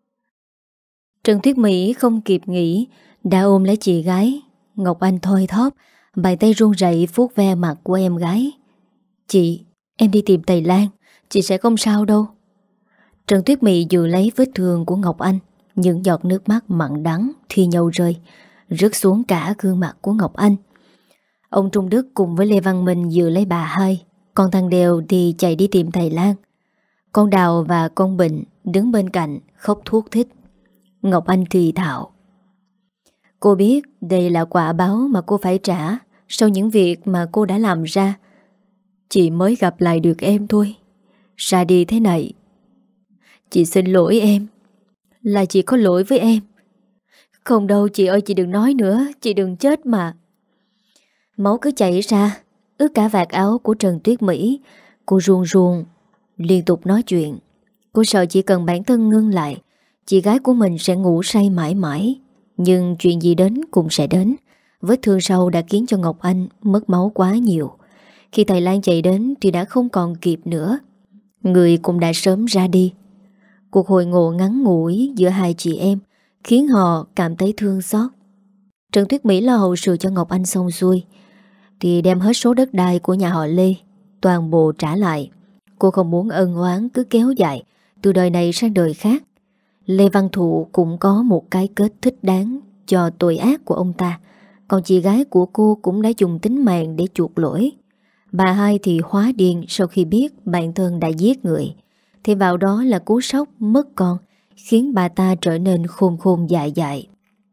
Trần Tuyết Mỹ không kịp nghĩ đã ôm lấy chị gái. Ngọc Anh thoi thóp, bàn tay run rẩy vuốt ve mặt của em gái. Chị, em đi tìm thầy Lan, chị sẽ không sao đâu. Trần Tuyết Mỹ vừa lấy vết thương của Ngọc Anh, những giọt nước mắt mặn đắng thi nhau rơi, rớt xuống cả gương mặt của Ngọc Anh. Ông Trung Đức cùng với Lê Văn Minh vừa lấy bà hai, còn thằng Đều thì chạy đi tìm thầy Lan. Con Đào và con Bình đứng bên cạnh khóc thút thít. Ngọc Anh thì thào: Cô biết đây là quả báo mà cô phải trả sau những việc mà cô đã làm ra. Chị mới gặp lại được em thôi. Ra đi thế này, chị xin lỗi em. Là chị có lỗi với em. Không đâu chị ơi, chị đừng nói nữa, chị đừng chết mà. Máu cứ chảy ra, ướt cả vạt áo của Trần Tuyết Mỹ. Cô ruồn ruồn liên tục nói chuyện. Cô sợ chỉ cần bản thân ngưng lại, chị gái của mình sẽ ngủ say mãi mãi. Nhưng chuyện gì đến cũng sẽ đến. Vết thương sâu đã khiến cho Ngọc Anh mất máu quá nhiều. Khi thầy Lan chạy đến thì đã không còn kịp nữa. Người cũng đã sớm ra đi. Cuộc hội ngộ ngắn ngủi giữa hai chị em khiến họ cảm thấy thương xót. Trần Tuyết Mỹ lo hậu sự cho Ngọc Anh xong xuôi thì đem hết số đất đai của nhà họ Lê toàn bộ trả lại. Cô không muốn ân oán cứ kéo dài từ đời này sang đời khác. Lê Văn Thụ cũng có một cái kết thích đáng cho tội ác của ông ta. Còn chị gái của cô cũng đã dùng tính mạng để chuộc lỗi. Bà hai thì hóa điên sau khi biết bản thân đã giết người. Thì vào đó là cú sốc mất con, khiến bà ta trở nên khôn khôn dại dại.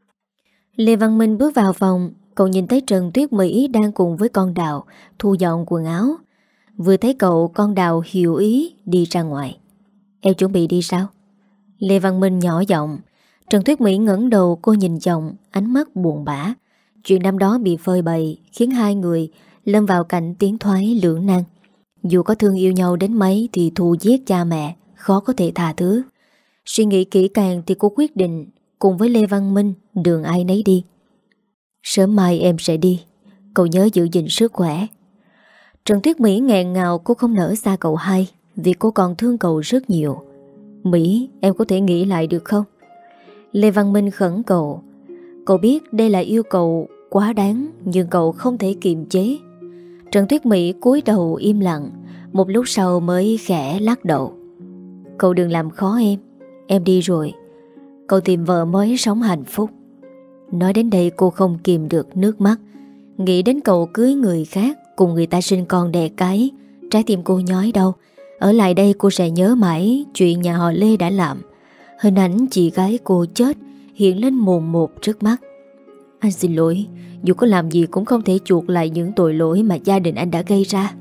Lê Văn Minh bước vào phòng, cậu nhìn thấy Trần Tuyết Mỹ đang cùng với con Đào thu dọn quần áo. Vừa thấy cậu, con Đào hiểu ý đi ra ngoài. Em chuẩn bị đi sao? Lê Văn Minh nhỏ giọng. Trần Tuyết Mỹ ngẩng đầu, cô nhìn chồng, ánh mắt buồn bã. Chuyện năm đó bị phơi bày khiến hai người lâm vào cảnh tiến thoái lưỡng nan. Dù có thương yêu nhau đến mấy thì thù giết cha mẹ khó có thể tha thứ. Suy nghĩ kỹ càng thì cô quyết định cùng với Lê Văn Minh đường ai nấy đi. Sớm mai em sẽ đi, cậu nhớ giữ gìn sức khỏe. Trần Tuyết Mỹ nghẹn ngào, cô không nỡ xa cậu hai vì cô còn thương cậu rất nhiều. Mỹ, em có thể nghĩ lại được không? Lê Văn Minh khẩn cầu. Cậu biết đây là yêu cầu quá đáng, nhưng cậu không thể kiềm chế. Trần Tuyết Mỹ cúi đầu im lặng, một lúc sau mới khẽ lắc đầu. Cậu đừng làm khó em, em đi rồi, cậu tìm vợ mới sống hạnh phúc. Nói đến đây cô không kìm được nước mắt. Nghĩ đến cậu cưới người khác, cùng người ta sinh con đẻ cái, trái tim cô nhói đau. Ở lại đây cô sẽ nhớ mãi chuyện nhà họ Lê đã làm. Hình ảnh chị gái cô chết hiện lên mồn một trước mắt. Anh xin lỗi, dù có làm gì cũng không thể chuộc lại những tội lỗi mà gia đình anh đã gây ra.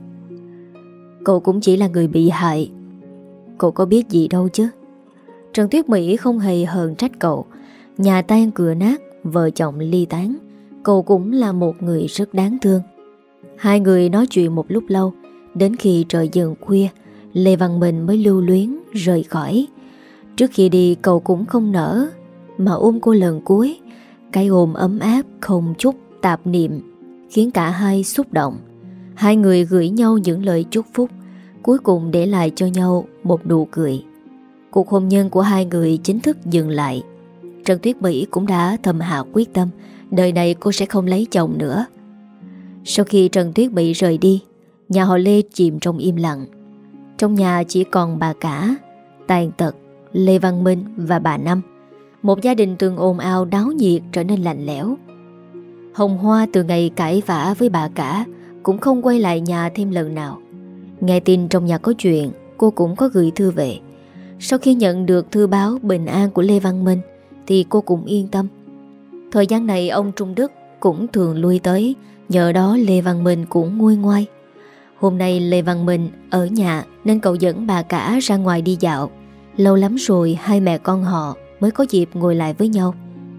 Cậu cũng chỉ là người bị hại, cậu có biết gì đâu chứ. Trần Tuyết Mỹ không hề hờn trách cậu. Nhà tan cửa nát, vợ chồng ly tán, cậu cũng là một người rất đáng thương. Hai người nói chuyện một lúc lâu, đến khi trời dần khuya, Lê Văn Minh mới lưu luyến rời khỏi. Trước khi đi cậu cũng không nỡ mà ôm cô lần cuối. Cái ôm ấm áp không chút tạp niệm khiến cả hai xúc động. Hai người gửi nhau những lời chúc phúc, cuối cùng để lại cho nhau một nụ cười. Cuộc hôn nhân của hai người chính thức dừng lại. Trần Tuyết Mỹ cũng đã thầm hạ quyết tâm đời này cô sẽ không lấy chồng nữa. Sau khi Trần Tuyết Mỹ rời đi, nhà họ Lê chìm trong im lặng. Trong nhà chỉ còn bà cả, Tàn Tật, Lê Văn Minh và bà Năm. Một gia đình từng ồn ào náo nhiệt trở nên lạnh lẽo. Hồng Hoa từ ngày cãi vã với bà cả cũng không quay lại nhà thêm lần nào. Nghe tin trong nhà có chuyện, cô cũng có gửi thư về. Sau khi nhận được thư báo bình an của Lê Văn Minh thì cô cũng yên tâm. Thời gian này ông Trung Đức cũng thường lui tới, nhờ đó Lê Văn Minh cũng nguôi ngoai. Hôm nay Lê Văn Minh ở nhà nên cậu dẫn bà cả ra ngoài đi dạo. Lâu lắm rồi hai mẹ con họ mới có dịp ngồi lại với nhau.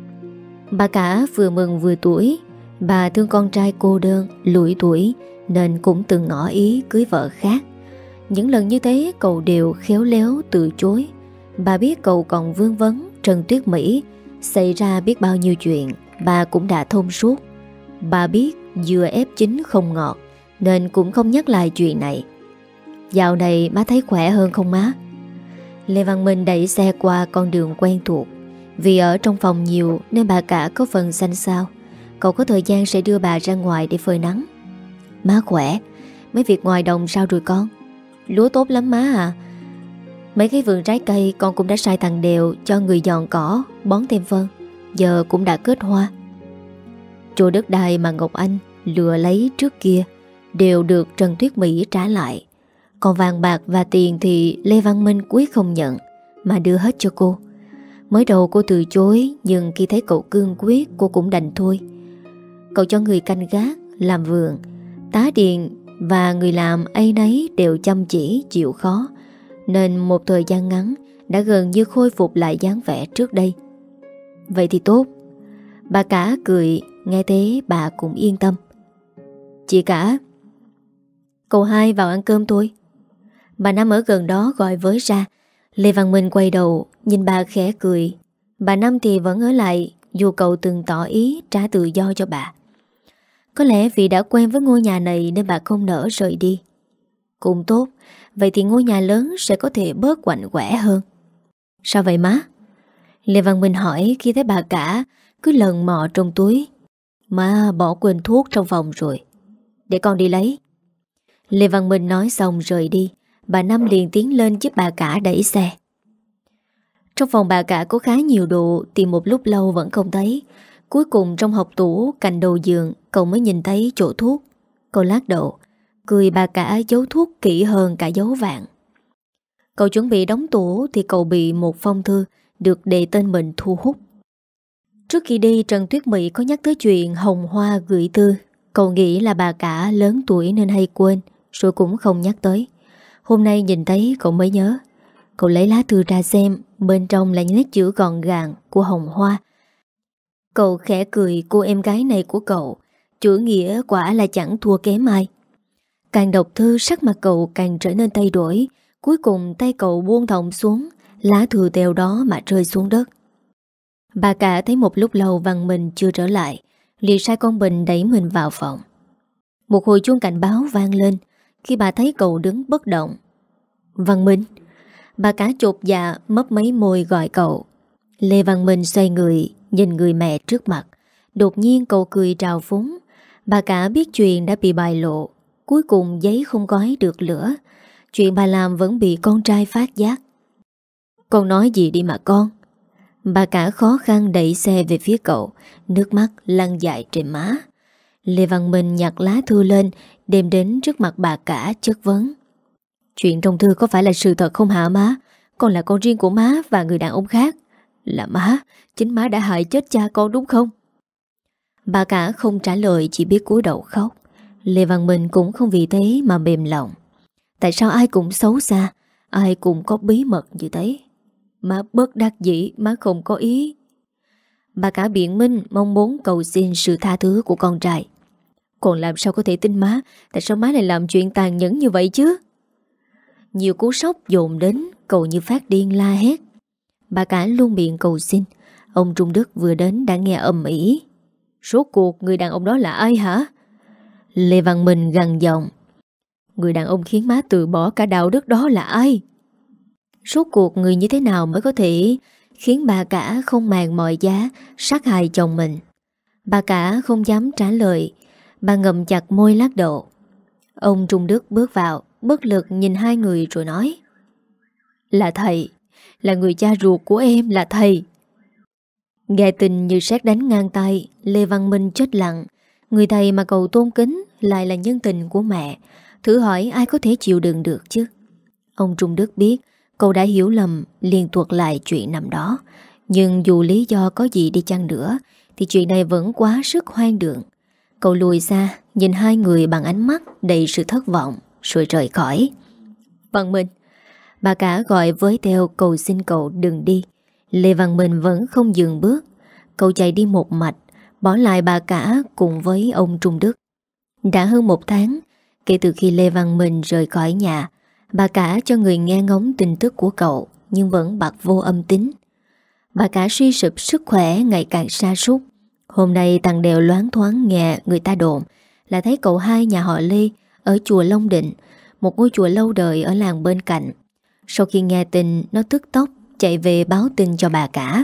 Bà cả vừa mừng vừa tuổi. Bà thương con trai cô đơn, lủi tuổi nên cũng từng ngỏ ý cưới vợ khác. Những lần như thế cậu đều khéo léo từ chối. Bà biết cậu còn vương vấn Trần Tuyết Mỹ, xảy ra biết bao nhiêu chuyện bà cũng đã thông suốt. Bà biết dừa ép chín không ngọt, nên cũng không nhắc lại chuyện này. Dạo này má thấy khỏe hơn không má? Lê Văn Minh đẩy xe qua con đường quen thuộc. Vì ở trong phòng nhiều nên bà cả có phần xanh xao. Cậu có thời gian sẽ đưa bà ra ngoài để phơi nắng. Má khỏe. Mấy việc ngoài đồng sao rồi con? Lúa tốt lắm má à. Mấy cái vườn trái cây con cũng đã sai thằng Đều cho người dọn cỏ, bón thêm phân. Giờ cũng đã kết hoa. Chỗ đất đai mà Ngọc Anh lừa lấy trước kia đều được Trần Tuyết Mỹ trả lại. Còn vàng bạc và tiền thì Lê Văn Minh quyết không nhận, mà đưa hết cho cô. Mới đầu cô từ chối, nhưng khi thấy cậu cương quyết cô cũng đành thôi. Cậu cho người canh gác, làm vườn, tá điện và người làm ấy nấy đều chăm chỉ, chịu khó, nên một thời gian ngắn đã gần như khôi phục lại dáng vẻ trước đây. Vậy thì tốt. Bà cả cười, nghe thế bà cũng yên tâm. Chị cả, cậu hai vào ăn cơm thôi. Bà Năm ở gần đó gọi với ra. Lê Văn Minh quay đầu nhìn bà khẽ cười. Bà Năm thì vẫn ở lại, dù cậu từng tỏ ý trả tự do cho bà. Có lẽ vì đã quen với ngôi nhà này nên bà không nỡ rời đi. Cũng tốt. Vậy thì ngôi nhà lớn sẽ có thể bớt quạnh quẻ hơn. Sao vậy má? Lê Văn Minh hỏi khi thấy bà cả cứ lần mò trong túi. Má bỏ quên thuốc trong phòng rồi, để con đi lấy. Lê Văn Minh nói xong rời đi. Bà Năm liền tiến lên giúp bà cả đẩy xe. Trong phòng bà cả có khá nhiều đồ, tìm một lúc lâu vẫn không thấy. Cuối cùng trong hộc tủ cạnh đầu giường cậu mới nhìn thấy chỗ thuốc. Cậu lắc đầu, cười bà cả giấu thuốc kỹ hơn cả giấu vàng. Cậu chuẩn bị đóng tủ thì cậu bị một phong thư được đề tên mình thu hút. Trước khi đi, Trần Tuyết Mỹ có nhắc tới chuyện Hồng Hoa gửi thư. Cậu nghĩ là bà cả lớn tuổi nên hay quên, rồi cũng không nhắc tới. Hôm nay nhìn thấy cậu mới nhớ. Cậu lấy lá thư ra xem, bên trong là những nét chữ gọn gàng của Hồng Hoa. Cậu khẽ cười cô em gái này của cậu. Chữ nghĩa quả là chẳng thua kém ai. Càng đọc thư sắc mặt cậu càng trở nên thay đổi. Cuối cùng tay cậu buông thõng xuống, lá thư theo đó mà rơi xuống đất. Bà cả thấy một lúc lâu Văn Minh chưa trở lại, liền sai con Bình đẩy mình vào phòng. Một hồi chuông cảnh báo vang lên khi bà thấy cậu đứng bất động. Văn Minh. Bà cả chột dạ mấp mấy môi gọi cậu. Lê Văn Minh xoay người nhìn người mẹ trước mặt. Đột nhiên cậu cười trào phúng. Bà cả biết chuyện đã bị bại lộ. Cuối cùng giấy không gói được lửa. Chuyện bà làm vẫn bị con trai phát giác. Con nói gì đi mà con. Bà cả khó khăn đẩy xe về phía cậu, nước mắt lăn dài trên má. Lê Văn Minh nhặt lá thư lên, đem đến trước mặt bà cả chất vấn. Chuyện trong thư có phải là sự thật không hả má? Con là con riêng của má và người đàn ông khác. Là má, chính má đã hại chết cha con đúng không? Bà cả không trả lời, chỉ biết cúi đầu khóc. Lê Văn Minh cũng không vì thế mà mềm lòng. Tại sao ai cũng xấu xa, ai cũng có bí mật như thế? Má bất đắc dĩ, má không có ý. Bà cả biện minh mong muốn cầu xin sự tha thứ của con trai. Còn làm sao có thể tin má? Tại sao má lại làm chuyện tàn nhẫn như vậy chứ? Nhiều cú sốc dồn đến, cậu như phát điên la hét. Bà cả luôn miệng cầu xin. Ông Trung Đức vừa đến đã nghe ầm ĩ. Rốt cuộc người đàn ông đó là ai hả? Lê Văn Minh gằn giọng. Người đàn ông khiến má từ bỏ cả đạo đức đó là ai? Rốt cuộc người như thế nào mới có thể khiến bà cả không màng mọi giá sát hại chồng mình? Bà cả không dám trả lời. Bà ngậm chặt môi lắc đầu. Ông Trung Đức bước vào, bất lực nhìn hai người rồi nói. Là thầy, là người cha ruột của em, là thầy. Nghe tin như sét đánh ngang tay, Lê Văn Minh chết lặng. Người thầy mà cậu tôn kính lại là nhân tình của mẹ. Thử hỏi ai có thể chịu đựng được chứ? Ông Trung Đức biết cậu đã hiểu lầm, liền thuật lại chuyện năm đó. Nhưng dù lý do có gì đi chăng nữa thì chuyện này vẫn quá sức hoang đường. Cậu lùi xa, nhìn hai người bằng ánh mắt đầy sự thất vọng, rồi rời khỏi. Văn Minh. Bà cả gọi với theo cầu xin cậu đừng đi. Lê Văn Minh vẫn không dừng bước. Cậu chạy đi một mạch, bỏ lại bà cả cùng với ông Trung Đức. Đã hơn một tháng kể từ khi Lê Văn Minh rời khỏi nhà. Bà cả cho người nghe ngóng tin tức của cậu, nhưng vẫn bặt vô âm tín. Bà cả suy sụp, sức khỏe ngày càng sa sút. Hôm nay thằng Đều loáng thoáng nghe người ta đồn là thấy cậu hai nhà họ Lê ở chùa Long Định, một ngôi chùa lâu đời ở làng bên cạnh. Sau khi nghe tin, nó tức tốc chạy về báo tin cho bà cả.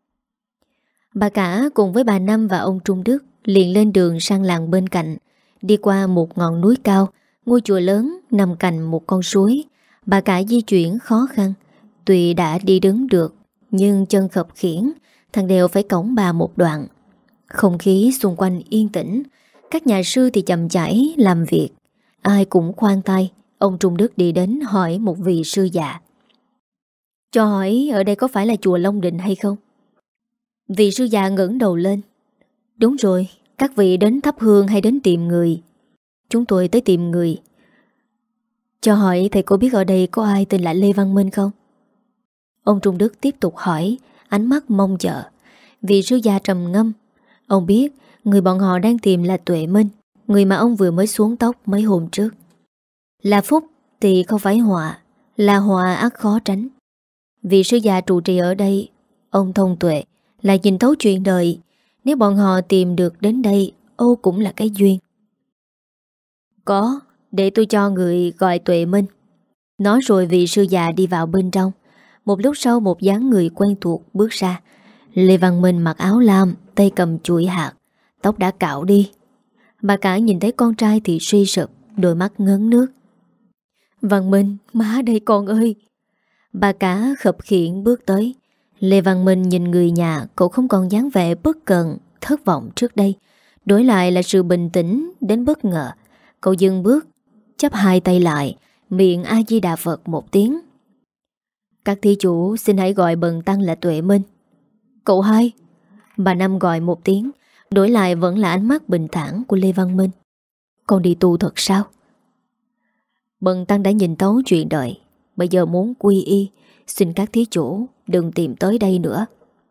Bà cả cùng với bà Năm và ông Trung Đức liền lên đường sang làng bên cạnh. Đi qua một ngọn núi cao, ngôi chùa lớn nằm cạnh một con suối. Bà cả di chuyển khó khăn. Tuy đã đi đứng được, nhưng chân khập khiễng, thằng Đều phải cõng bà một đoạn. Không khí xung quanh yên tĩnh. Các nhà sư thì chậm chảy làm việc. Ai cũng khoan tay. Ông Trung Đức đi đến hỏi một vị sư già: cho hỏi ở đây có phải là chùa Long Định hay không? Vị sư già ngẩng đầu lên: đúng rồi, các vị đến thắp hương hay đến tìm người? Chúng tôi tới tìm người. Cho hỏi thầy có biết ở đây có ai tên là Lê Văn Minh không? Ông Trung Đức tiếp tục hỏi, ánh mắt mong chờ. Vị sư già trầm ngâm. Ông biết người bọn họ đang tìm là Tuệ Minh, người mà ông vừa mới xuống tóc mấy hôm trước. Là phúc thì không phải họa, là họa ắt khó tránh. Vị sư già trụ trì ở đây, ông thông tuệ, là nhìn thấu chuyện đời. Nếu bọn họ tìm được đến đây, ô cũng là cái duyên. Có, để tôi cho người gọi Tuệ Minh. Nói rồi vị sư già đi vào bên trong. Một lúc sau một dáng người quen thuộc bước ra. Lê Văn Minh mặc áo lam, tay cầm chuỗi hạt, tóc đã cạo đi. Bà cả nhìn thấy con trai thì suy sụp, đôi mắt ngấn nước. Văn Minh, má đây con ơi. Bà cả khập khiễng bước tới. Lê Văn Minh nhìn người nhà, cậu không còn dáng vẻ bất cần, thất vọng trước đây. Đổi lại là sự bình tĩnh đến bất ngờ. Cậu dừng bước, chắp hai tay lại, miệng A-di-đà Phật một tiếng. Các thí chủ xin hãy gọi bần tăng là Tuệ Minh. Cậu hai. Bà Năm gọi một tiếng, đổi lại vẫn là ánh mắt bình thản của Lê Văn Minh. Con đi tu thật sao? Bần tăng đã nhìn thấu chuyện đời, bây giờ muốn quy y, xin các thí chủ đừng tìm tới đây nữa.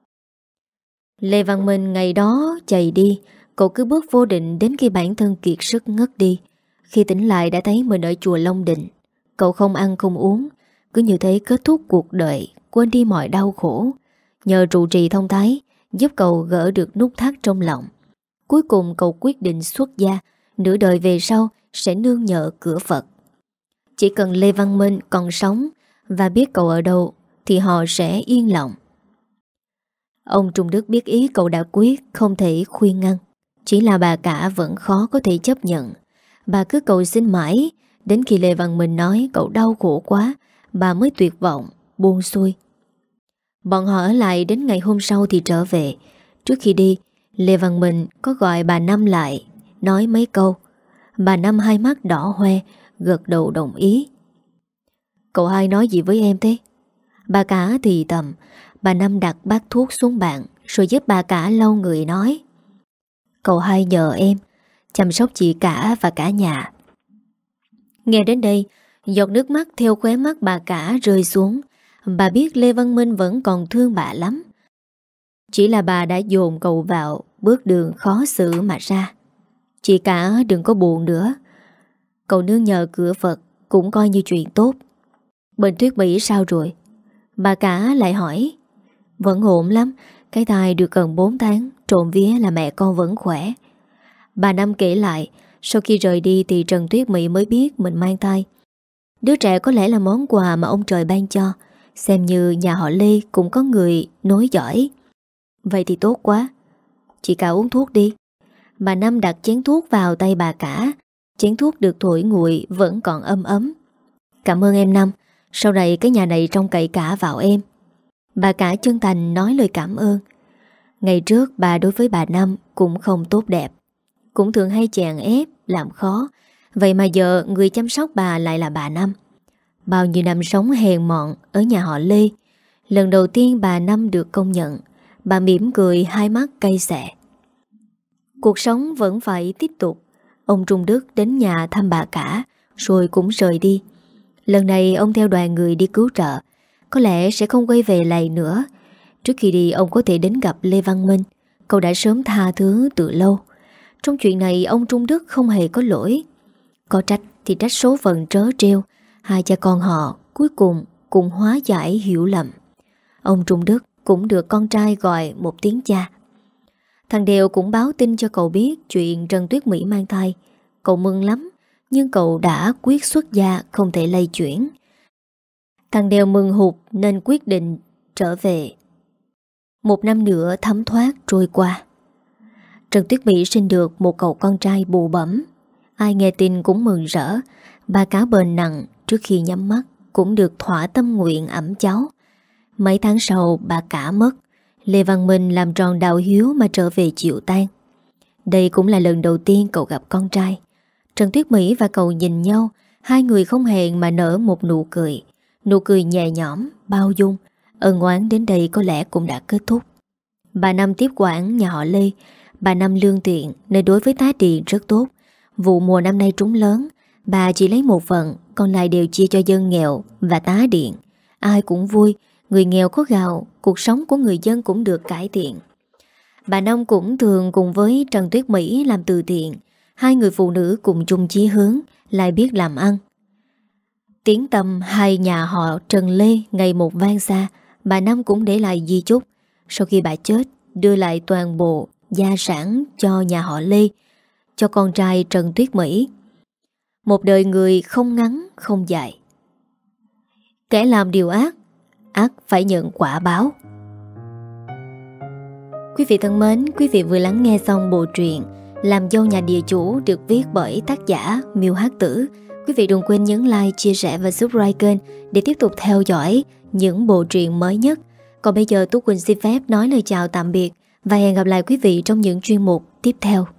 Lê Văn Minh ngày đó chạy đi. Cậu cứ bước vô định đến khi bản thân kiệt sức ngất đi. Khi tỉnh lại đã thấy mình ở chùa Long Định. Cậu không ăn không uống, cứ như thế kết thúc cuộc đời, quên đi mọi đau khổ. Nhờ trụ trì thông thái giúp cậu gỡ được nút thắt trong lòng. Cuối cùng cậu quyết định xuất gia, nửa đời về sau sẽ nương nhờ cửa Phật. Chỉ cần Lê Văn Minh còn sống và biết cậu ở đâu thì họ sẽ yên lòng. Ông Trung Đức biết ý cậu đã quyết, không thể khuyên ngăn. Chỉ là bà cả vẫn khó có thể chấp nhận. Bà cứ cầu xin mãi, đến khi Lê Văn Minh nói cậu đau khổ quá, bà mới tuyệt vọng, buông xuôi. Bọn họ ở lại đến ngày hôm sau thì trở về. Trước khi đi, Lê Văn Minh có gọi bà Năm lại, nói mấy câu. Bà Năm hai mắt đỏ hoe, gật đầu đồng ý. Cậu hai nói gì với em thế? Bà cả thì thầm. Bà Năm đặt bát thuốc xuống bàn, rồi giúp bà cả lau người nói. Cậu hai nhờ em chăm sóc chị cả và cả nhà. Nghe đến đây, giọt nước mắt theo khóe mắt bà cả rơi xuống. Bà biết Lê Văn Minh vẫn còn thương bà lắm. Chỉ là bà đã dồn cậu vào bước đường khó xử mà ra. Chị cả đừng có buồn nữa. Cậu nương nhờ cửa Phật cũng coi như chuyện tốt. Bên Tuyết Mỹ sao rồi? Bà cả lại hỏi. Vẫn ổn lắm. Cái thai được gần bốn tháng, trộm vía là mẹ con vẫn khỏe. Bà Năm kể lại, sau khi rời đi thì Trần Tuyết Mỹ mới biết mình mang thai. Đứa trẻ có lẽ là món quà mà ông trời ban cho, xem như nhà họ Lê cũng có người nối dõi. Vậy thì tốt quá. Chị cả uống thuốc đi. Bà Năm đặt chén thuốc vào tay bà cả. Chén thuốc được thổi nguội vẫn còn ấm ấm. Cảm ơn em Năm, sau này cái nhà này trông cậy cả vào em. Bà cả chân thành nói lời cảm ơn. Ngày trước bà đối với bà Năm cũng không tốt đẹp, cũng thường hay chèn ép, làm khó. Vậy mà giờ người chăm sóc bà lại là bà Năm. Bao nhiêu năm sống hèn mọn ở nhà họ Lê, lần đầu tiên bà Năm được công nhận. Bà mỉm cười, hai mắt cay xè. Cuộc sống vẫn phải tiếp tục. Ông Trung Đức đến nhà thăm bà cả, rồi cũng rời đi. Lần này ông theo đoàn người đi cứu trợ, có lẽ sẽ không quay về lại nữa. Trước khi đi ông có thể đến gặp Lê Văn Minh. Cậu đã sớm tha thứ từ lâu. Trong chuyện này ông Trung Đức không hề có lỗi. Có trách thì trách số phận trớ trêu. Hai cha con họ cuối cùng cũng hóa giải hiểu lầm. Ông Trung Đức cũng được con trai gọi một tiếng cha. Thằng Đều cũng báo tin cho cậu biết chuyện Trần Tuyết Mỹ mang thai. cậu mừng lắm, nhưng cậu đã quyết xuất gia không thể lay chuyển. Thằng Đèo mừng hụt nên quyết định trở về. Một năm nữa thấm thoát trôi qua. Trần Tuyết Mỹ sinh được một cậu con trai bụ bẫm. Ai nghe tin cũng mừng rỡ. Bà cả bệnh nặng, trước khi nhắm mắt cũng được thỏa tâm nguyện ẵm cháu. Mấy tháng sau bà cả mất. Lê Văn Minh làm tròn đạo hiếu mà trở về chịu tang. Đây cũng là lần đầu tiên cậu gặp con trai. Trần Tuyết Mỹ và cậu nhìn nhau, hai người không hẹn mà nở một nụ cười. Nụ cười nhẹ nhõm, bao dung. Ân oán đến đây có lẽ cũng đã kết thúc. Bà Năm tiếp quản nhà họ Lê. Bà Năm lương thiện nên đối với tá điền rất tốt. Vụ mùa năm nay trúng lớn, bà chỉ lấy một phần, còn lại đều chia cho dân nghèo và tá điền. Ai cũng vui, người nghèo có gạo, cuộc sống của người dân cũng được cải thiện. Bà Năm cũng thường cùng với Trần Tuyết Mỹ làm từ thiện. Hai người phụ nữ cùng chung chí hướng, lại biết làm ăn. Tiếng tăm hai nhà họ Trần Lê ngày một vang xa. Bà Năm cũng để lại di chúc. Sau khi bà chết, đưa lại toàn bộ gia sản cho nhà họ Lê, cho con trai Trần Tuyết Mỹ. Một đời người không ngắn không dài. Kẻ làm điều ác, ác phải nhận quả báo. Quý vị thân mến, quý vị vừa lắng nghe xong bộ truyện Làm dâu nhà địa chủ được viết bởi tác giả Miêu Hát Tử. Quý vị đừng quên nhấn like, chia sẻ và subscribe kênh để tiếp tục theo dõi những bộ truyện mới nhất. Còn bây giờ Tú Quỳnh xin phép nói lời chào tạm biệt và hẹn gặp lại quý vị trong những chuyên mục tiếp theo.